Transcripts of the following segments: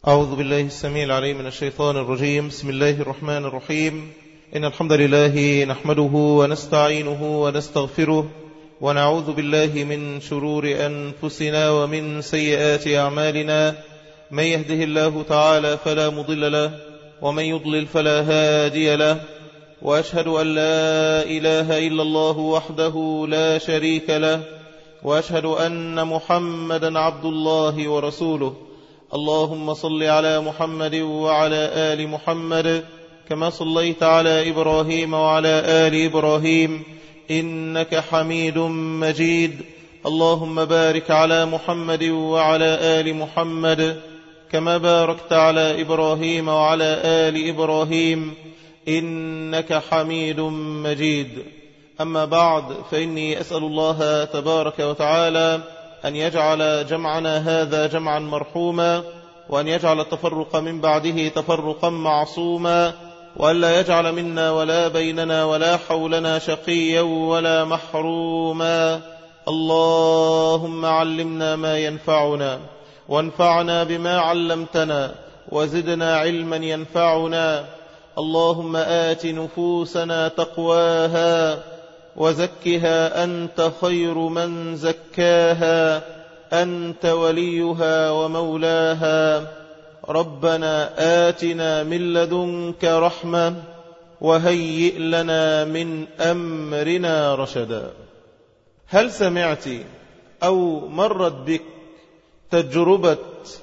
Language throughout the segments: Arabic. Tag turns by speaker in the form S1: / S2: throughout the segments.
S1: أعوذ بالله السميع العليم من الشيطان الرجيم. بسم الله الرحمن الرحيم. إن الحمد لله نحمده ونستعينه ونستغفره ونعوذ بالله من شرور أنفسنا ومن سيئات أعمالنا. من يهده الله تعالى فلا مضل له ومن يضلل فلا هادي له، وأشهد أن لا إله إلا الله وحده لا شريك له، وأشهد أن محمدا عبد الله ورسوله. اللهم صل على محمد وعلى آل محمد كما صليت على إبراهيم وعلى آل إبراهيم إنك حميد مجيد. اللهم بارك على محمد وعلى آل محمد كما باركت على إبراهيم وعلى آل إبراهيم إنك حميد مجيد. أما بعد، فإني أسأل الله تبارك وتعالى أن يجعل جمعنا هذا جمعا مرحوما، وأن يجعل التفرق من بعده تفرقا معصوما، وأن لا يجعل منا ولا بيننا ولا حولنا شقيا ولا محروما. اللهم علمنا ما ينفعنا وانفعنا بما علمتنا وزدنا علما ينفعنا. اللهم آت نفوسنا تقواها وزكها أنت خير من زكاها، أنت وليها ومولاها. ربنا آتنا من لدنك رحمة وهيئ لنا من أمرنا رشدا. هل سمعت أو مرت بك تجربة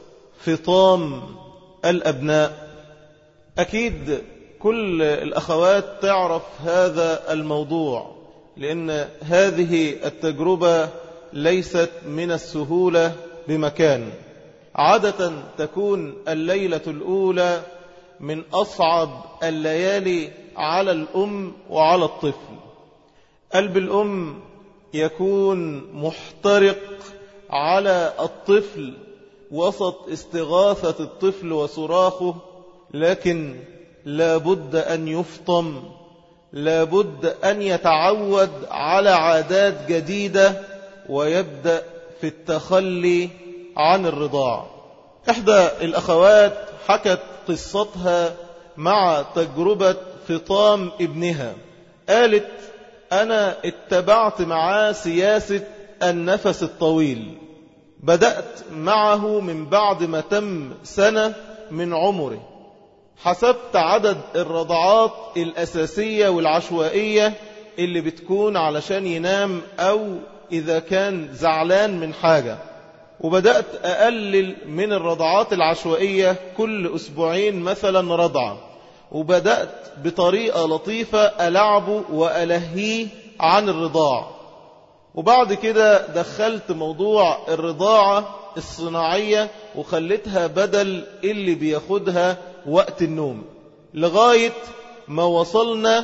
S1: فطام الأبناء؟ أكيد كل الأخوات تعرف هذا الموضوع، لأن هذه التجربة ليست من السهولة بمكان. عادة تكون الليلة الأولى من أصعب الليالي على الأم وعلى الطفل. قلب الأم يكون محترق على الطفل وسط استغاثة الطفل وصراخه، لكن لابد أن يفطم، لابد أن يتعود على عادات جديدة ويبدأ في التخلي عن الرضاع. إحدى الأخوات حكت قصتها مع تجربة فطام ابنها. قالت: أنا اتبعت معاه سياسة النفس الطويل. بدأت معه من بعد ما تم سنة من عمره. حسبت عدد الرضعات الأساسية والعشوائية اللي بتكون علشان ينام أو إذا كان زعلان من حاجة، وبدأت أقلل من الرضعات العشوائية كل أسبوعين مثلا رضعة، وبدأت بطريقة لطيفة ألعبه وألهيه عن الرضاع. وبعد كده دخلت موضوع الرضاعة الصناعية وخلتها بدل اللي بياخدها وقت النوم، لغاية ما وصلنا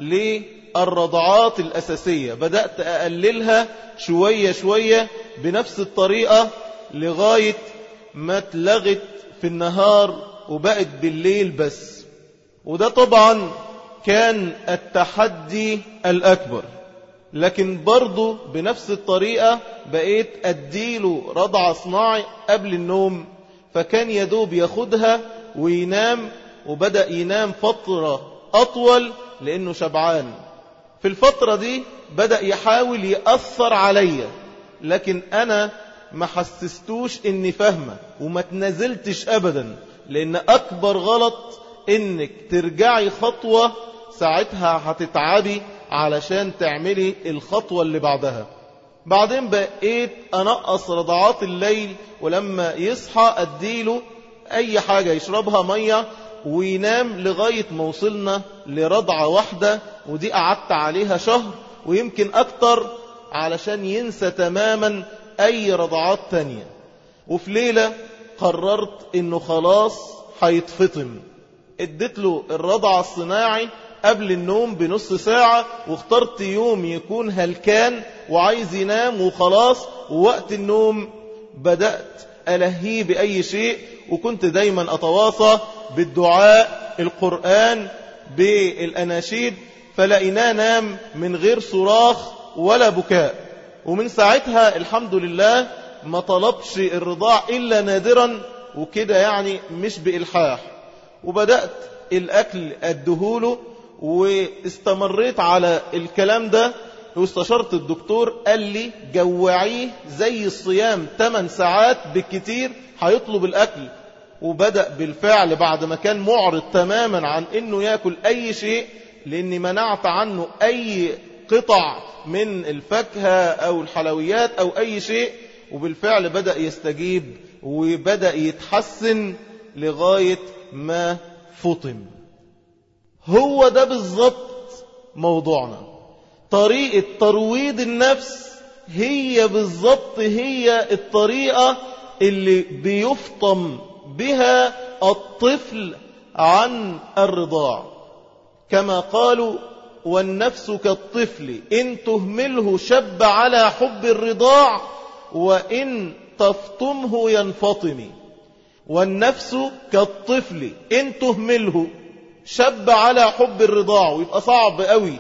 S1: للرضعات الأساسية. بدأت أقللها شوية شوية بنفس الطريقة لغاية ما اتلغت في النهار وبقت بالليل بس. وده طبعا كان التحدي الأكبر، لكن برضو بنفس الطريقة بقيت أديله رضع صناعي قبل النوم، فكان يدوب ياخدها وينام، وبدأ ينام فترة أطول لأنه شبعان. في الفترة دي بدأ يحاول يأثر عليا، لكن أنا ما حسستوش إني فاهمة وما تنزلتش أبدا، لأن أكبر غلط إنك ترجعي خطوة، ساعتها هتتعبي علشان تعملي الخطوة اللي بعدها. بعدين بقيت أنقص رضعات الليل، ولما يصحى أديله أي حاجة يشربها مية وينام، لغاية ما وصلنا لرضعة واحدة، ودي قعدت عليها شهر ويمكن أكتر علشان ينسى تماما أي رضعات تانية. وفي ليلة قررت إنه خلاص هيتفطم. اديت له الرضع الصناعي قبل النوم بنص ساعة، واخترت يوم يكون هلكان وعايز ينام وخلاص، ووقت النوم بدأت ألهيه بأي شيء، وكنت دايما أتواصى بالدعاء، القرآن، بالأناشيد، فلقيناه نام من غير صراخ ولا بكاء. ومن ساعتها الحمد لله ما طلبش الرضاع إلا نادرا وكده يعني مش بإلحاح. وبدأت الأكل أدهوله واستمريت على الكلام ده، واستشرت الدكتور قال لي جوعيه زي الصيام 8 ساعات بالكتير هيطلب الأكل. وبدأ بالفعل بعد ما كان معرض تماما عن انه يأكل اي شيء، لاني منعت عنه اي قطع من الفاكهة او الحلويات او اي شيء، وبالفعل بدأ يستجيب وبدأ يتحسن لغاية ما فطم. هو ده بالضبط موضوعنا. طريقة ترويض النفس هي بالضبط هي الطريقة اللي بيفطم بها الطفل عن الرضاع، كما قالوا والنفس كالطفل إن تهمله شب على حب الرضاع وإن تفطمه ينفطم. والنفس كالطفل إن تهمله شب على حب الرضاع. ويبقى صعب قوي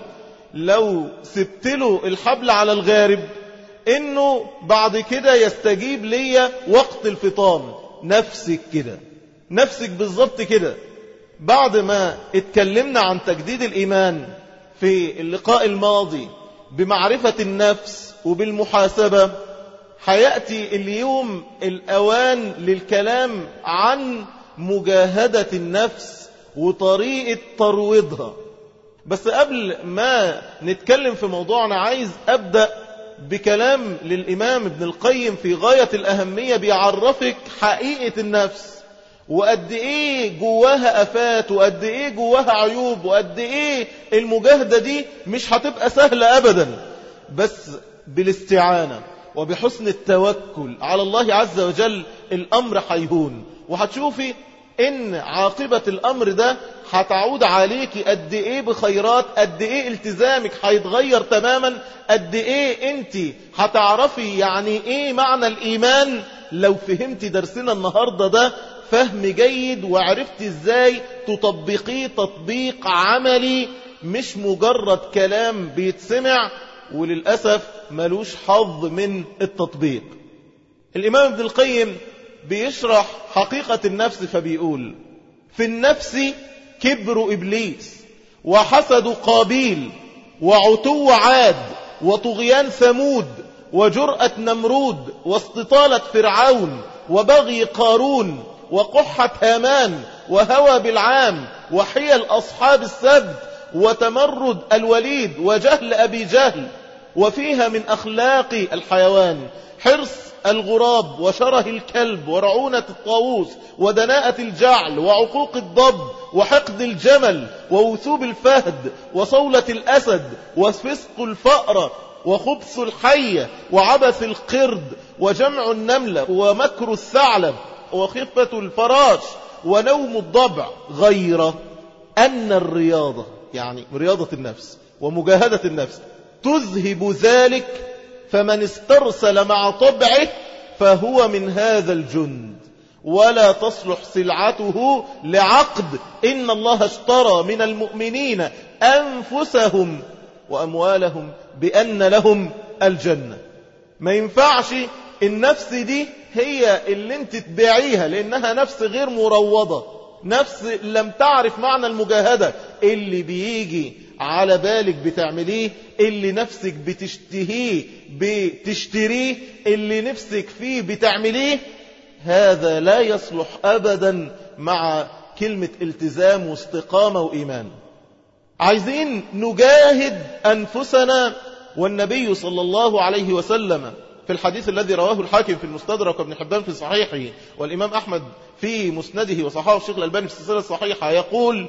S1: لو سبت له الحبل على الغارب إنه بعد كده يستجيب ليا وقت الفطام. نفسك كده، نفسك بالضبط كده. بعد ما اتكلمنا عن تجديد الإيمان في اللقاء الماضي بمعرفة النفس وبالمحاسبة، هيأتي اليوم الأوان للكلام عن مجاهدة النفس وطريقة ترويضها. بس قبل ما نتكلم في موضوعنا عايز أبدأ بكلام للإمام ابن القيم في غاية الأهمية، بيعرفك حقيقة النفس وقد إيه جواها أفات وقد إيه جواها عيوب وقد إيه المجاهدة دي مش هتبقى سهلة أبدا، بس بالاستعانة وبحسن التوكل على الله عز وجل الأمر هيهون. وهتشوفي إن عاقبة الأمر ده هتعود عليك قد إيه بخيرات، قد إيه التزامك هيتغير تماما، قد إيه أنت هتعرفي يعني إيه معنى الإيمان لو فهمتي درسنا النهاردة ده فهم جيد وعرفت إزاي تطبقيه تطبيق عملي، مش مجرد كلام بيتسمع وللأسف ملوش حظ من التطبيق. الإمام ابن القيم بيشرح حقيقة النفس فبيقول في النفس كبر إبليس وحسد قابيل وعتو عاد وطغيان ثمود وجرأة نمرود واستطالة فرعون وبغي قارون وقحة هامان وهوى بالعام وحيل أصحاب السبت وتمرد الوليد وجهل أبي جهل. وفيها من أخلاق الحيوان حرص الغراب وشره الكلب ورعونة الطاووس ودناءة الجعل وعقوق الضب وحقد الجمل ووثوب الفهد وصولة الأسد وفسق الفأرة وخبث الحية وعبث القرد وجمع النملة ومكر الثعلب وخفة الفراش ونوم الضبع، غير أن الرياضة يعني رياضة النفس ومجاهدة النفس تذهب ذلك، فمن استرسل مع طبعه فهو من هذا الجند ولا تصلح سلعته لعقد. إن الله اشترى من المؤمنين أنفسهم وأموالهم بأن لهم الجنة. ما ينفعش النفس دي هي اللي انت تبيعيها، لأنها نفس غير مروضة، نفس لم تعرف معنى المجاهدة. اللي بيجي على بالك بتعمليه، اللي نفسك بتشتهيه بتشتريه، اللي نفسك فيه بتعمليه. هذا لا يصلح أبدا مع كلمة التزام واستقامة وإيمان. عايزين نجاهد أنفسنا. والنبي صلى الله عليه وسلم في الحديث الذي رواه الحاكم في المستدرك وابن حبان في صحيحه والإمام أحمد في مسنده وصححه الشيخ الألباني في السلسلة الصحيحة يقول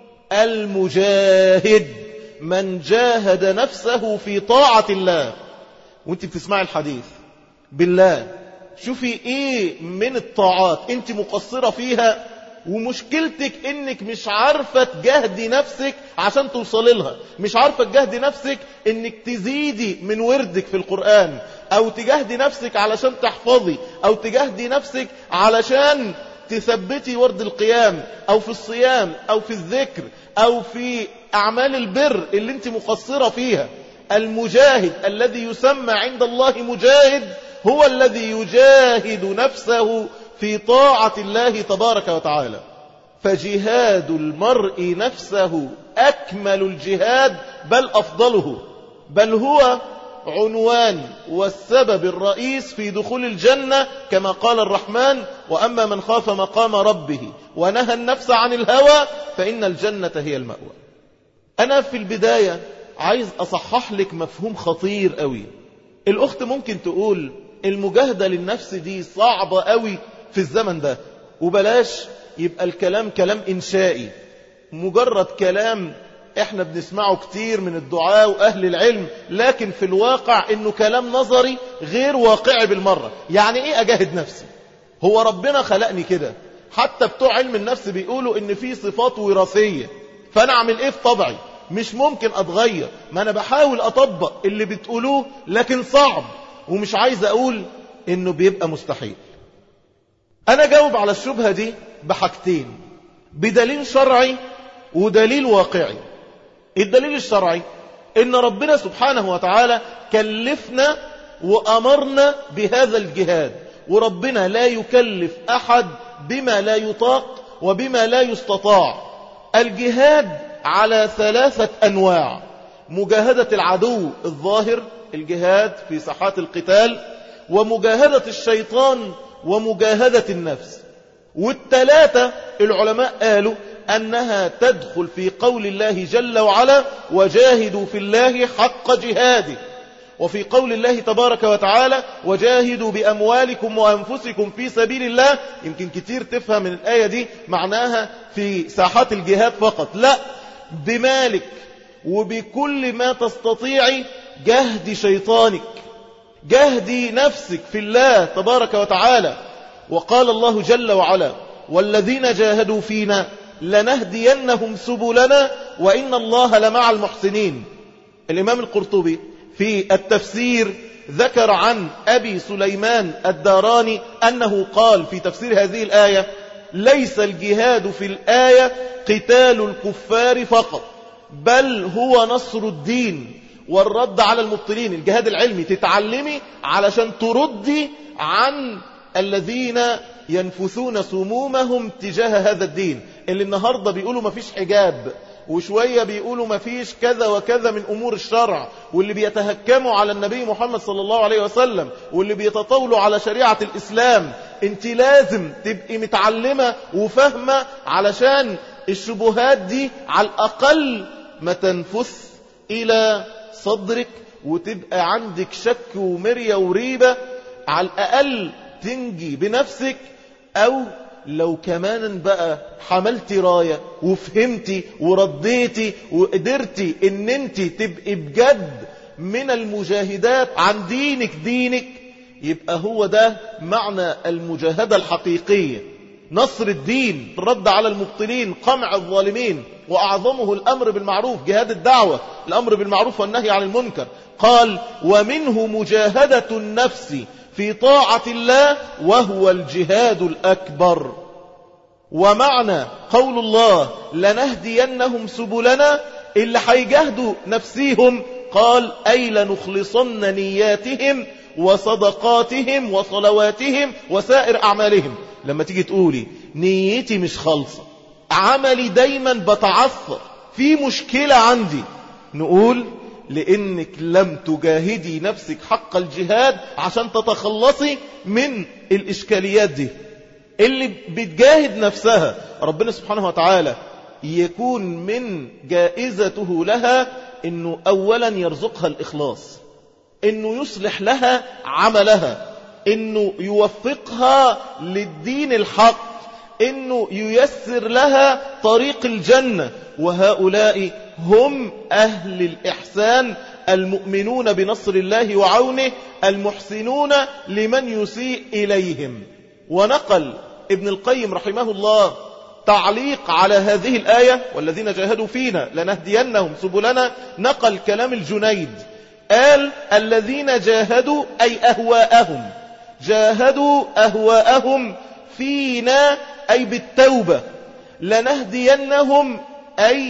S1: المجاهد من جاهد نفسه في طاعة الله. وانت بتسمع الحديث بالله شوفي ايه من الطاعات انت مقصرة فيها، ومشكلتك انك مش عارفة تجاهدي نفسك عشان توصلي لها، مش عارفة تجاهدي نفسك انك تزيدي من وردك في القرآن، او تجاهدي نفسك علشان تحفظي، او تجاهدي نفسك علشان تثبتي ورد القيام او في الصيام او في الذكر او في اعمال البر اللي انت مقصرة فيها. المجاهد الذي يسمى عند الله مجاهد هو الذي يجاهد نفسه في طاعة الله تبارك وتعالى. فجهاد المرء نفسه أكمل الجهاد بل أفضله، بل هو عنوان والسبب الرئيس في دخول الجنة، كما قال الرحمن: وأما من خاف مقام ربه ونهى النفس عن الهوى فإن الجنة هي المأوى. أنا في البداية عايز أصحح لك مفهوم خطير قوي. الأخت ممكن تقول المجاهدة للنفس دي صعبة قوي في الزمن ده، وبلاش يبقى الكلام كلام إنشائي، مجرد كلام احنا بنسمعه كتير من الدعاء وأهل العلم، لكن في الواقع انه كلام نظري غير واقعي بالمرة. يعني ايه اجاهد نفسي؟ هو ربنا خلقني كده؟ حتى بتوع علم النفس بيقولوا ان في صفات وراثية، فانا اعمل ايه في طبعي؟ مش ممكن اتغير. ما انا بحاول اطبق اللي بتقولوه لكن صعب، ومش عايز اقول انه بيبقى مستحيل. انا جاوب على الشبهة دي بحاجتين، بدليل شرعي ودليل واقعي. الدليل الشرعي ان ربنا سبحانه وتعالى كلفنا وامرنا بهذا الجهاد، وربنا لا يكلف احد بما لا يطاق وبما لا يستطاع. الجهاد على 3 أنواع: مجاهدة العدو الظاهر، الجهاد في ساحات القتال، ومجاهدة الشيطان، ومجاهدة النفس. وال3 العلماء قالوا أنها تدخل في قول الله جل وعلا: وجاهدوا في الله حق جهاده، وفي قول الله تبارك وتعالى: وجاهدوا بأموالكم وأنفسكم في سبيل الله. يمكن كتير تفهم من الآية دي معناها في ساحات الجهاد فقط، لا، بمالك وبكل ما تستطيعي جهدي شيطانك، جهدي نفسك في الله تبارك وتعالى. وقال الله جل وعلا: والذين جاهدوا فينا لنهدينهم سبلنا وإن الله لمع المحسنين. الإمام القرطبي في التفسير ذكر عن أبي سليمان الداراني أنه قال في تفسير هذه الآية: ليس الجهاد في الآية قتال الكفار فقط، بل هو نصر الدين والرد على المبطلين. الجهاد العلمي تتعلمي علشان تردي عن الذين ينفثون سمومهم تجاه هذا الدين، اللي النهاردة بيقولوا ما فيش حجاب، وشوية بيقولوا ما فيش كذا وكذا من أمور الشرع، واللي بيتهكموا على النبي محمد صلى الله عليه وسلم، واللي بيتطاولوا على شريعة الإسلام. انت لازم تبقي متعلمة وفهمة علشان الشبهات دي على الأقل ما تنفث إلى صدرك، وتبقى عندك شك ومرية وريبة، على الأقل تنجي بنفسك. أو لو كمان بقى حملتي راية وفهمتي ورديتي وقدرتي ان انت تبقي بجد من المجاهدات عن دينك، يبقى هو ده معنى المجاهدة الحقيقية: نصر الدين، الرد على المبطلين، قمع الظالمين، وأعظمه الأمر بالمعروف، جهاد الدعوة، الأمر بالمعروف والنهي عن المنكر. قال: ومنه مجاهدة النفس في طاعة الله وهو الجهاد الأكبر. ومعنى قول الله: لنهدينهم سبلنا، اللي هيجاهدوا نفسيهم، قال: أي لنخلصن نياتهم وصدقاتهم وصلواتهم وسائر أعمالهم. لما تيجي تقولي نيتي مش خالصة، عملي دايما بتعثر، في مشكلة عندي، نقول لأنك لم تجاهدي نفسك حق الجهاد عشان تتخلصي من الإشكاليات دي. اللي بتجاهد نفسها ربنا سبحانه وتعالى يكون من جائزته لها أنه أولا يرزقها الإخلاص، أنه يصلح لها عملها، أنه يوفقها للدين الحق، أنه ييسر لها طريق الجنة. وهؤلاء هم أهل الإحسان، المؤمنون بنصر الله وعونه، المحسنون لمن يسيء إليهم. ونقل ابن القيم رحمه الله تعليق على هذه الآية: والذين جاهدوا فينا لنهدينهم سبلنا، نقل كلام الجنيد، قال: الذين جاهدوا أي أهواءهم، جاهدوا أهواءهم فينا أي بالتوبة، لنهدينهم أي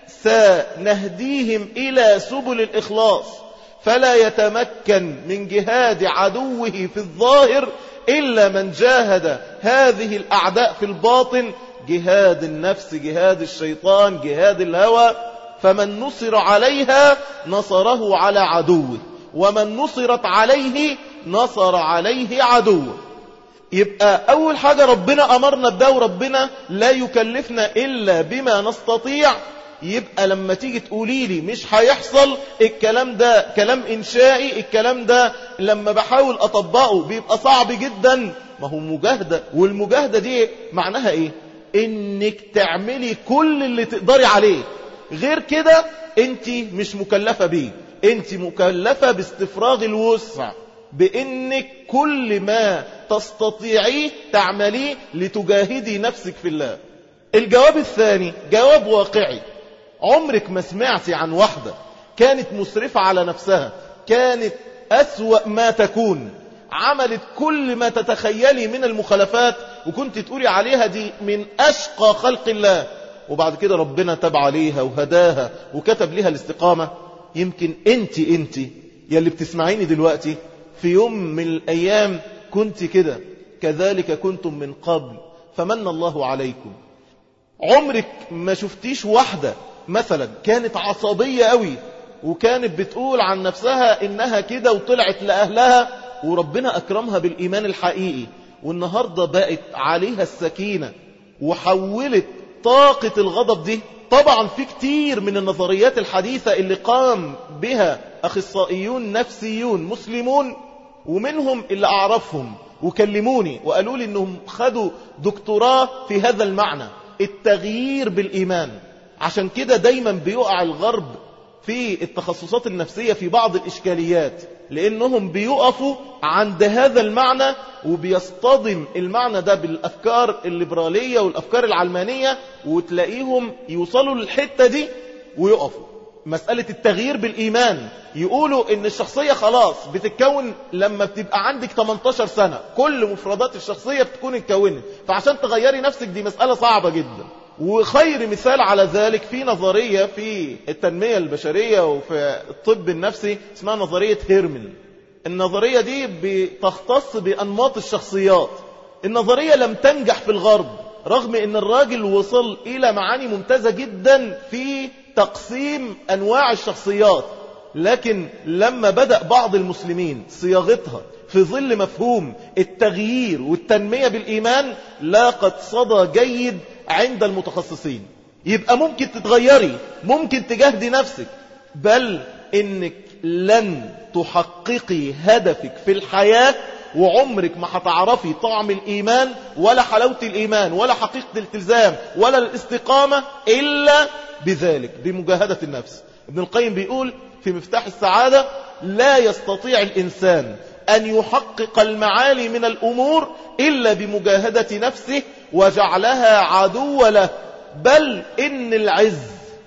S1: سنهديهم إلى سبل الإخلاص، فلا يتمكن من جهاد عدوه في الظاهر إلا من جاهد هذه الأعداء في الباطن، جهاد النفس، جهاد الشيطان، جهاد الهوى. فمن نصر عليها نصره على عدوه، ومن نصرت عليه نصر عليه عدوه. يبقى أول حاجة ربنا أمرنا بده، وربنا لا يكلفنا إلا بما نستطيع. يبقى لما تيجي تقولي لي مش هيحصل، الكلام ده كلام إنشائي، الكلام ده لما بحاول أطبقه بيبقى صعب جدا. ما هو مجاهدة، والمجاهدة دي معناها إيه؟ إنك تعملي كل اللي تقدري عليه، غير كده أنت مش مكلفة بيه. أنت مكلفة باستفراغ الوسع، بإنك كل ما تستطيعيه تعمليه لتجاهدي نفسك في الله. الجواب الثاني جواب واقعي. عمرك ما سمعتي عن واحدة كانت مسرفة على نفسها، كانت أسوأ ما تكون، عملت كل ما تتخيلي من المخالفات، وكنت تقولي عليها دي من أشقى خلق الله، وبعد كده ربنا تاب عليها وهداها وكتب لها الاستقامة؟ يمكن انت يلي بتسمعيني دلوقتي في يوم من الأيام كنت كده، كذلك كنتم من قبل فمن الله عليكم. عمرك ما شفتيش واحدة مثلا كانت عصبية قوي، وكانت بتقول عن نفسها إنها كده، وطلعت لأهلها وربنا أكرمها بالإيمان الحقيقي، والنهاردة بقت عليها السكينة وحولت طاقة الغضب دي؟ طبعا في كتير من النظريات الحديثة اللي قام بها أخصائيون نفسيون مسلمون، ومنهم اللي أعرفهم وكلموني وقالوا لي إنهم خدوا دكتوراه في هذا المعنى، التغيير بالإيمان. عشان كده دايما بيقع الغرب في التخصصات النفسية في بعض الإشكاليات، لأنهم بيقفوا عند هذا المعنى وبيصطدم المعنى ده بالأفكار الليبرالية والأفكار العلمانية، وتلاقيهم يوصلوا للحتة دي ويقفوا. مسألة التغيير بالإيمان، يقولوا إن الشخصية خلاص بتتكون لما بتبقى عندك 18 سنة، كل مفردات الشخصية بتكون اتكونت، فعشان تغيري نفسك دي مسألة صعبة جدا. وخير مثال على ذلك في نظرية في التنمية البشرية وفي الطب النفسي اسمها نظرية هيرمن. النظرية دي بتختص بأنماط الشخصيات. النظرية لم تنجح في الغرب، رغم ان الراجل وصل إلى معاني ممتازة جدا في تقسيم أنواع الشخصيات، لكن لما بدأ بعض المسلمين صياغتها في ظل مفهوم التغيير والتنمية بالإيمان، لاقت صدى جيد عند المتخصصين. يبقى ممكن تتغيري، ممكن تجاهدي نفسك، بل إنك لن تحققي هدفك في الحياة وعمرك ما هتعرفي طعم الإيمان ولا حلاوة الإيمان ولا حقيقة الالتزام ولا الاستقامة إلا بذلك، بمجاهدة النفس. ابن القيم بيقول في مفتاح السعادة: لا يستطيع الإنسان أن يحقق المعالي من الأمور إلا بمجاهدة نفسه وجعلها عدو له، بل إن العز،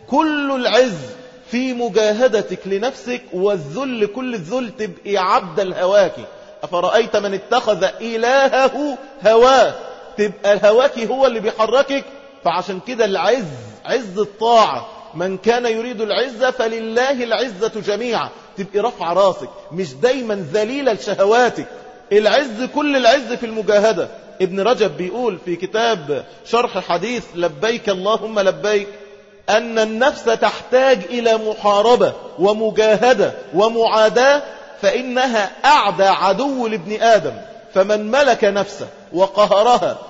S1: كل العز في مجاهدتك لنفسك، والذل كل الذل تبقي عبد الهواك. أفرأيت من اتخذ إلهه هواه، تبقى الهواك هو اللي بيحركك. فعشان كده العز، عز الطاعة، من كان يريد العزة فلله العزة جميعا، تبقي رفع راسك، مش دايما ذليلة لشهواتك. العز، كل العز في المجاهدة. ابن رجب بيقول في كتاب شرح حديث لبيك اللهم لبيك أن النفس تحتاج إلى محاربة ومجاهدة ومعاداة، فإنها أعدى عدو لابن آدم، فمن ملك نفسه وقهرها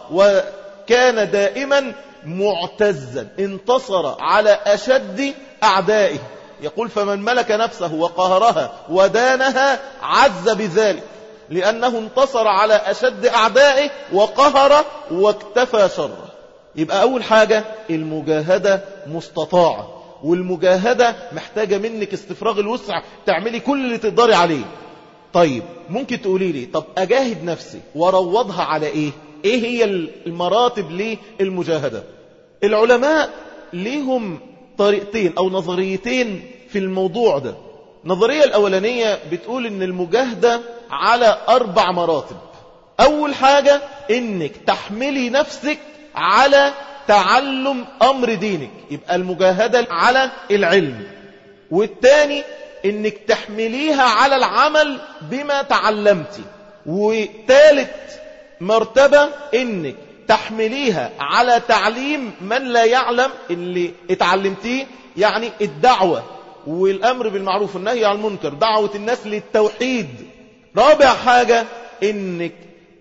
S1: وكان دائما معتزا انتصر على أشد أعدائه. يقول: فمن ملك نفسه وقهرها ودانها عز بذلك، لأنه انتصر على أشد أعدائه وقهر واكتفى شره. يبقى أول حاجة المجاهدة مستطاعة، والمجاهدة محتاجة منك استفراغ الوسع، تعملي كل اللي تقدري عليه. طيب ممكن تقولي لي: طب أجاهد نفسي وروضها على إيه؟ إيه هي المراتب للمجاهدة؟ العلماء ليهم طريقتين أو نظريتين في الموضوع ده. النظرية الأولانية بتقول إن المجاهدة على 4 مراتب. أول حاجة إنك تحملي نفسك على تعلم أمر دينك، يبقى المجاهدة على العلم. والتاني إنك تحمليها على العمل بما تعلمتي. وثالث مرتبة انك تحمليها على تعليم من لا يعلم اللي اتعلمتيه، يعني الدعوة والأمر بالمعروف والنهي عن المنكر، دعوة الناس للتوحيد. رابع حاجة انك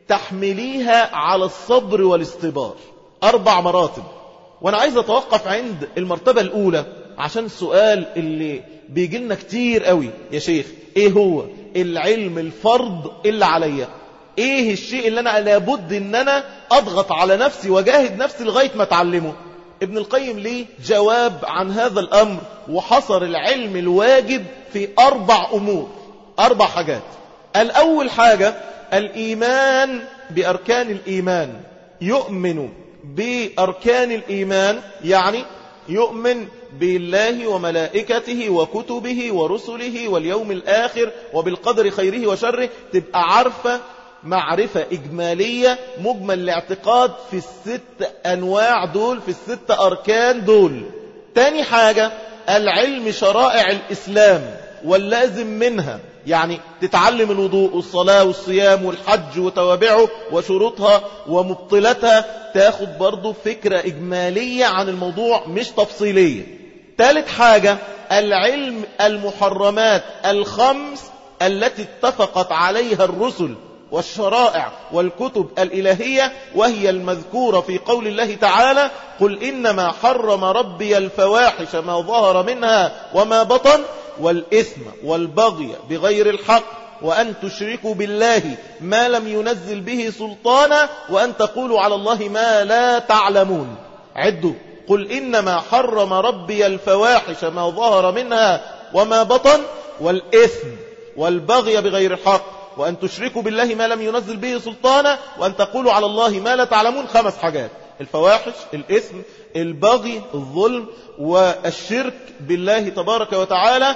S1: تحمليها على الصبر والاستبار. 4 مراتب. وانا عايز اتوقف عند المرتبة الاولى عشان السؤال اللي بيجي لنا كتير قوي، يا شيخ ايه هو العلم الفرض اللي عليا؟ ايه الشيء اللي انا لابد ان انا اضغط على نفسي واجاهد نفسي لغاية ما اتعلمه؟ ابن القيم ليه جواب عن هذا الامر، وحصر العلم الواجب في 4 امور، 4 حاجات. الاول حاجة الايمان باركان الايمان. يؤمن باركان الايمان يعني يؤمن بالله وملائكته وكتبه ورسله واليوم الآخر وبالقدر خيره وشره. تبقى عارفة معرفة إجمالية مجمل الاعتقاد في ال6 أنواع دول، في ال6 أركان دول. تاني حاجة العلم شرائع الإسلام واللازم منها، يعني تتعلم الوضوء والصلاة والصيام والحج وتوابعه وشروطها ومبطلتها، تاخد برضو فكرة إجمالية عن الموضوع مش تفصيلية. ثالث حاجة العلم المحرمات ال5 التي اتفقت عليها الرسل والشرائع والكتب الإلهية، وهي المذكورة في قول الله تعالى: قل إنما حرم ربي الفواحش ما ظهر منها وما بطن والإثم والبغي بغير الحق وأن تشركوا بالله ما لم ينزل به سلطانا وأن تقولوا على الله ما لا تعلمون. عدوا: قل إنما حرم ربي الفواحش ما ظهر منها وما بطن والإثم والبغي بغير الحق وأن تشركوا بالله ما لم ينزل به سلطانا وأن تقولوا على الله ما لا تعلمون. 5 حاجات: الفواحش، الإثم، البغي، الظلم، والشرك بالله تبارك وتعالى،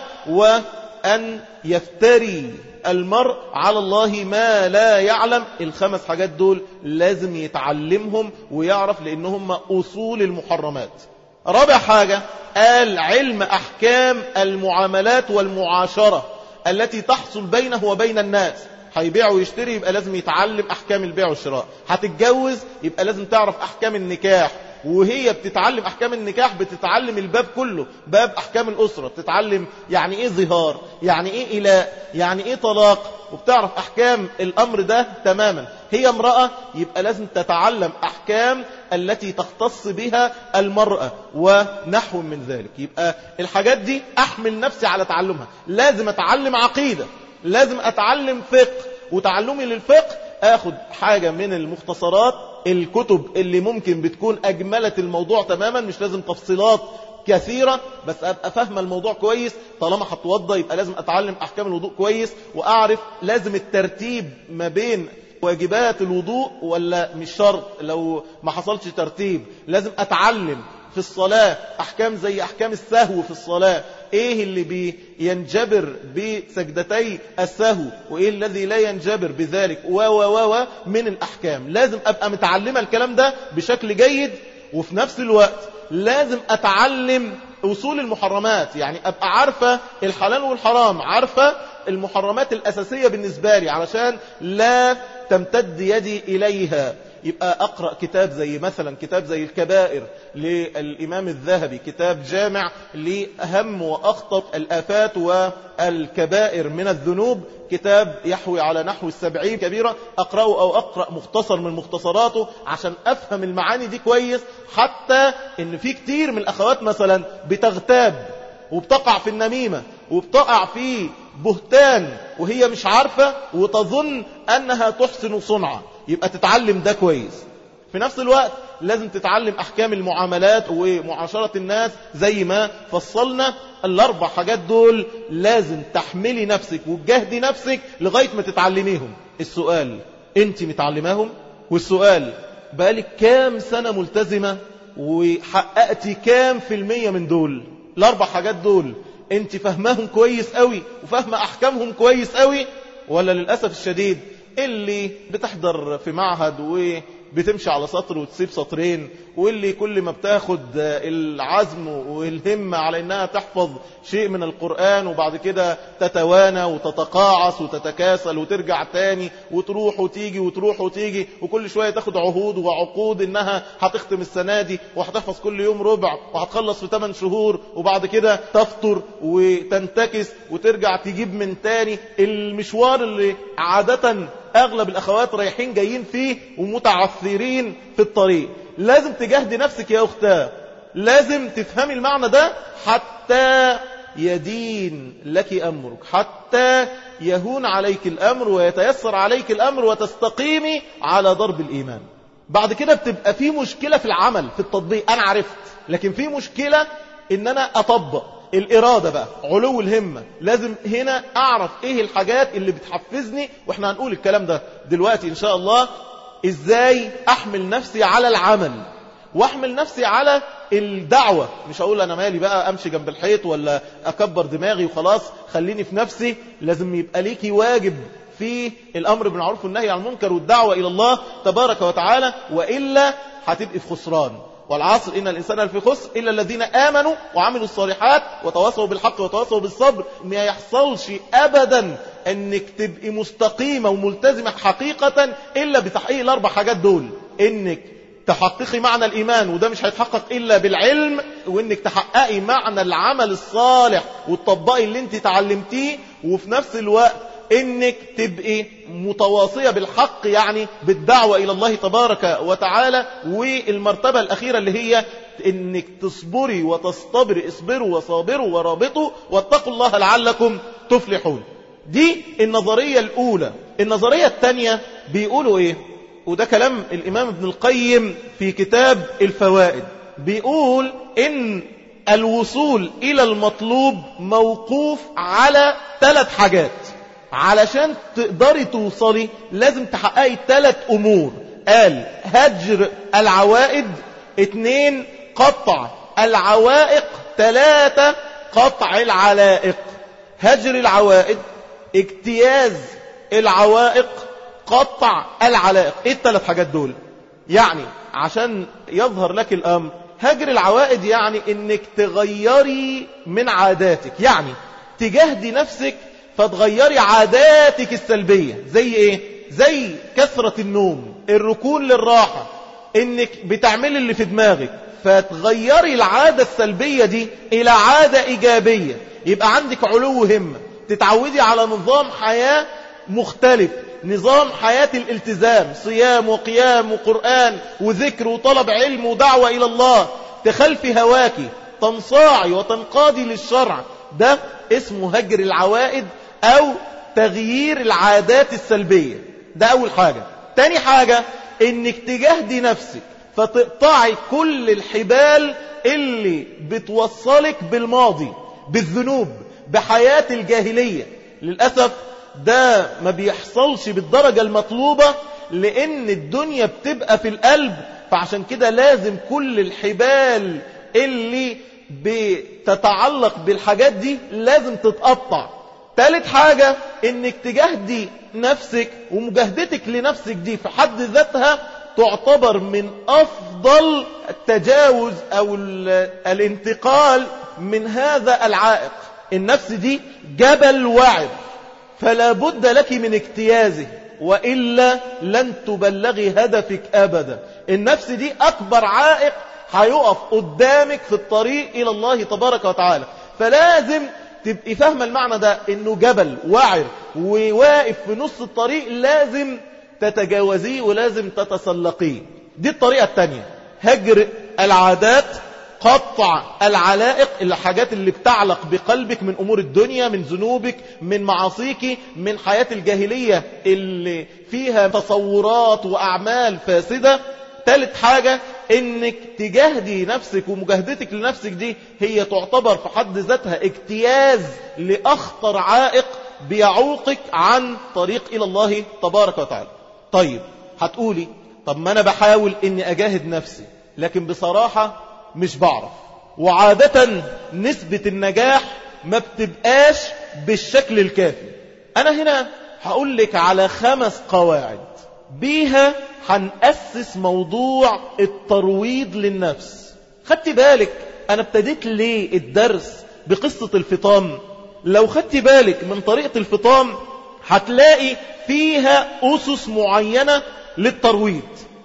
S1: وأن يفتري المرء على الله ما لا يعلم. ال5 حاجات دول لازم يتعلمهم ويعرف، لأنهم أصول المحرمات. رابع حاجة قال علم أحكام المعاملات والمعاشرة التي تحصل بينه وبين الناس. هيبيع ويشتري يبقى لازم يتعلم أحكام البيع والشراء. هتتجوز يبقى لازم تعرف أحكام النكاح، وهي بتتعلم أحكام النكاح بتتعلم الباب كله، باب أحكام الأسرة، بتتعلم يعني إيه ظهار، يعني إيه إلاء، يعني إيه طلاق، وبتعرف أحكام الأمر ده تماما. هي امرأة يبقى لازم تتعلم أحكام التي تختص بها المرأة ونحو من ذلك. يبقى الحاجات دي أحمل نفسي على تعلمها. لازم أتعلم عقيدة، لازم أتعلم فقه، وتعلمي للفقه أخذ حاجة من المختصرات، الكتب اللي ممكن بتكون أجملت الموضوع تماما، مش لازم تفصيلات كثيرة، بس أبقى فاهم الموضوع كويس. طالما هتوضى يبقى لازم أتعلم أحكام الوضوء كويس، وأعرف لازم الترتيب ما بين واجبات الوضوء ولا مش شرط. لو ما حصلش ترتيب لازم أتعلم في الصلاة أحكام زي أحكام السهو في الصلاة، إيه اللي بينجبر بسجدتي السهو وإيه الذي لا ينجبر بذلك من الأحكام. لازم أبقى متعلمة الكلام ده بشكل جيد. وفي نفس الوقت لازم أتعلم أصول المحرمات، يعني أبقى عارفة الحلال والحرام، عارفة المحرمات الأساسية بالنسبة لي علشان لا تمتد يدي إليها. يبقى أقرأ كتاب زي مثلا كتاب زي الكبائر للإمام الذهبي، كتاب جامع لأهم وأخطر الآفات والكبائر من الذنوب، كتاب يحوي على نحو 70 كبيرة. أقرأه أو أقرأ مختصر من مختصراته عشان أفهم المعاني دي كويس. حتى إن في كتير من الأخوات مثلا بتغتاب وبتقع في النميمة وبتقع في بهتان وهي مش عارفة وتظن أنها تحسن صنعة. يبقى تتعلم ده كويس. في نفس الوقت لازم تتعلم أحكام المعاملات ومعاشرة الناس زي ما فصلنا. ال4 حاجات دول لازم تحملي نفسك وتجهدي نفسك لغاية ما تتعلميهم. السؤال: أنت متعلماهم؟ والسؤال: بقالك كام سنة ملتزمة وحققتي كام في المية من دول؟ ال4 حاجات دول أنت فهمهم كويس قوي وفهم أحكامهم كويس قوي، ولا للأسف الشديد اللي بتحضر في معهد بتمشي على سطر وتسيب سطرين، واللي كل ما بتاخد العزم والهمة على انها تحفظ شيء من القرآن وبعد كده تتوانى وتتقاعس وتتكاسل وترجع تاني وتروح وتيجي وتروح وتيجي، وكل شوية تاخد عهود وعقود انها هتختم السنة دي وهتحفظ كل يوم ربع وهتخلص في 8 شهور، وبعد كده تفطر وتنتكس وترجع تجيب من تاني المشوار اللي عادة اغلب الاخوات رايحين جايين فيه ومتعثرين في الطريق. لازم تجاهدي نفسك يا اختاه، لازم تفهمي المعنى ده حتى يدين لك امرك، حتى يهون عليك الامر ويتيسر عليك الامر وتستقيمي على ضرب الايمان. بعد كده بتبقى في مشكلة في العمل في التطبيق، انا عرفت، لكن في مشكلة ان انا اطبق. الإرادة بقى، علو الهمة، لازم هنا أعرف إيه الحاجات اللي بتحفزني، وإحنا هنقول الكلام ده دلوقتي إن شاء الله. إزاي أحمل نفسي على العمل وأحمل نفسي على الدعوة، مش هقول أنا مالي بقى أمشي جنب الحيط ولا أكبر دماغي وخلاص خليني في نفسي. لازم يبقى ليكي واجب في الأمر بالمعروف والنهي عن المنكر والدعوة إلى الله تبارك وتعالى، وإلا هتبقي في خسران. والعصر إن الإنسان لفي خسر إلا الذين آمنوا وعملوا الصالحات وتواصوا بالحق وتواصوا بالصبر. ما يحصلش أبدا أنك تبقي مستقيمة وملتزمة حقيقة إلا بتحقيق ال4 حاجات دول. إنك تحققي معنى الإيمان، وده مش هيتحقق إلا بالعلم، وإنك تحققي معنى العمل الصالح وتطبقي اللي انت تعلمتيه، وفي نفس الوقت انك تبقي متواصية بالحق، يعني بالدعوة الى الله تبارك وتعالى. والمرتبة الاخيرة اللي هي انك تصبري وتصطبري، اصبروا وصابروا ورابطوا واتقوا الله لعلكم تفلحون. دي النظرية الاولى. النظرية الثانية بيقولوا ايه؟ وده كلام الامام ابن القيم في كتاب الفوائد، بيقول ان الوصول الى المطلوب موقوف على 3 حاجات. علشان تقدري توصلي لازم تحققي 3 أمور. قال: هجر العوائد، 2 قطع العوائق، 3 قطع العلائق. هجر العوائد، اجتياز العوائق، قطع العلائق. ايه ال3 حاجات دول؟ يعني عشان يظهر لك الأمر، هجر العوائد يعني انك تغيري من عاداتك، يعني تجاهدي نفسك فتغيري عاداتك السلبية. زي ايه؟ زي كثرة النوم، الركون للراحة، انك بتعملي اللي في دماغك، فتغيري العادة السلبية دي الى عادة ايجابية. يبقى عندك علو همة، تتعودي على نظام حياة مختلف، نظام حياة الالتزام، صيام وقيام وقرآن وذكر وطلب علم ودعوة الى الله. تخلفي هواكي، تنصاعي وتنقادي للشرع. ده اسمه هجر العوائد او تغيير العادات السلبية. ده اول حاجة. تاني حاجة انك تجاهدي نفسك فتقطعي كل الحبال اللي بتوصلك بالماضي، بالذنوب، بحياة الجاهلية. للأسف ده ما بيحصلش بالدرجة المطلوبة، لان الدنيا بتبقى في القلب. فعشان كده لازم كل الحبال اللي بتتعلق بالحاجات دي لازم تتقطع. ثالث حاجة انك تجاهدي نفسك، ومجاهدتك لنفسك دي في حد ذاتها تعتبر من افضل التجاوز او الانتقال من هذا العائق. النفس دي جبل وعر، فلا بد لك من اجتيازه، وإلا لن تبلغي هدفك أبدا. النفس دي أكبر عائق هيقف قدامك في الطريق إلى الله تبارك وتعالى. فلازم تبقي فاهمة المعنى ده، إنه جبل وعر وواقف في نص الطريق، لازم تتجاوزيه ولازم تتسلقيه. دي الطريقة الثانية، هجر العادات، قطع العلائق، الحاجات اللي بتعلق بقلبك من أمور الدنيا، من ذنوبك، من معاصيك، من حياة الجاهلية اللي فيها تصورات وأعمال فاسدة. ثالث حاجة انك تجاهدي نفسك، ومجاهدتك لنفسك دي هي تعتبر في حد ذاتها اجتياز لأخطر عائق بيعوقك عن طريق إلى الله تبارك وتعالى. طيب هتقولي طب ما أنا بحاول اني أجاهد نفسي، لكن بصراحة مش بعرف، وعادة نسبة النجاح ما بتبقاش بالشكل الكافي. أنا هنا هقول لك على 5 قواعد بيها هنأسس موضوع الترويض للنفس. خدت بالك أنا ابتديت ليه الدرس بقصة الفطام؟ لو خدت بالك من طريقة الفطام هتلاقي فيها أسس معينة للترويض.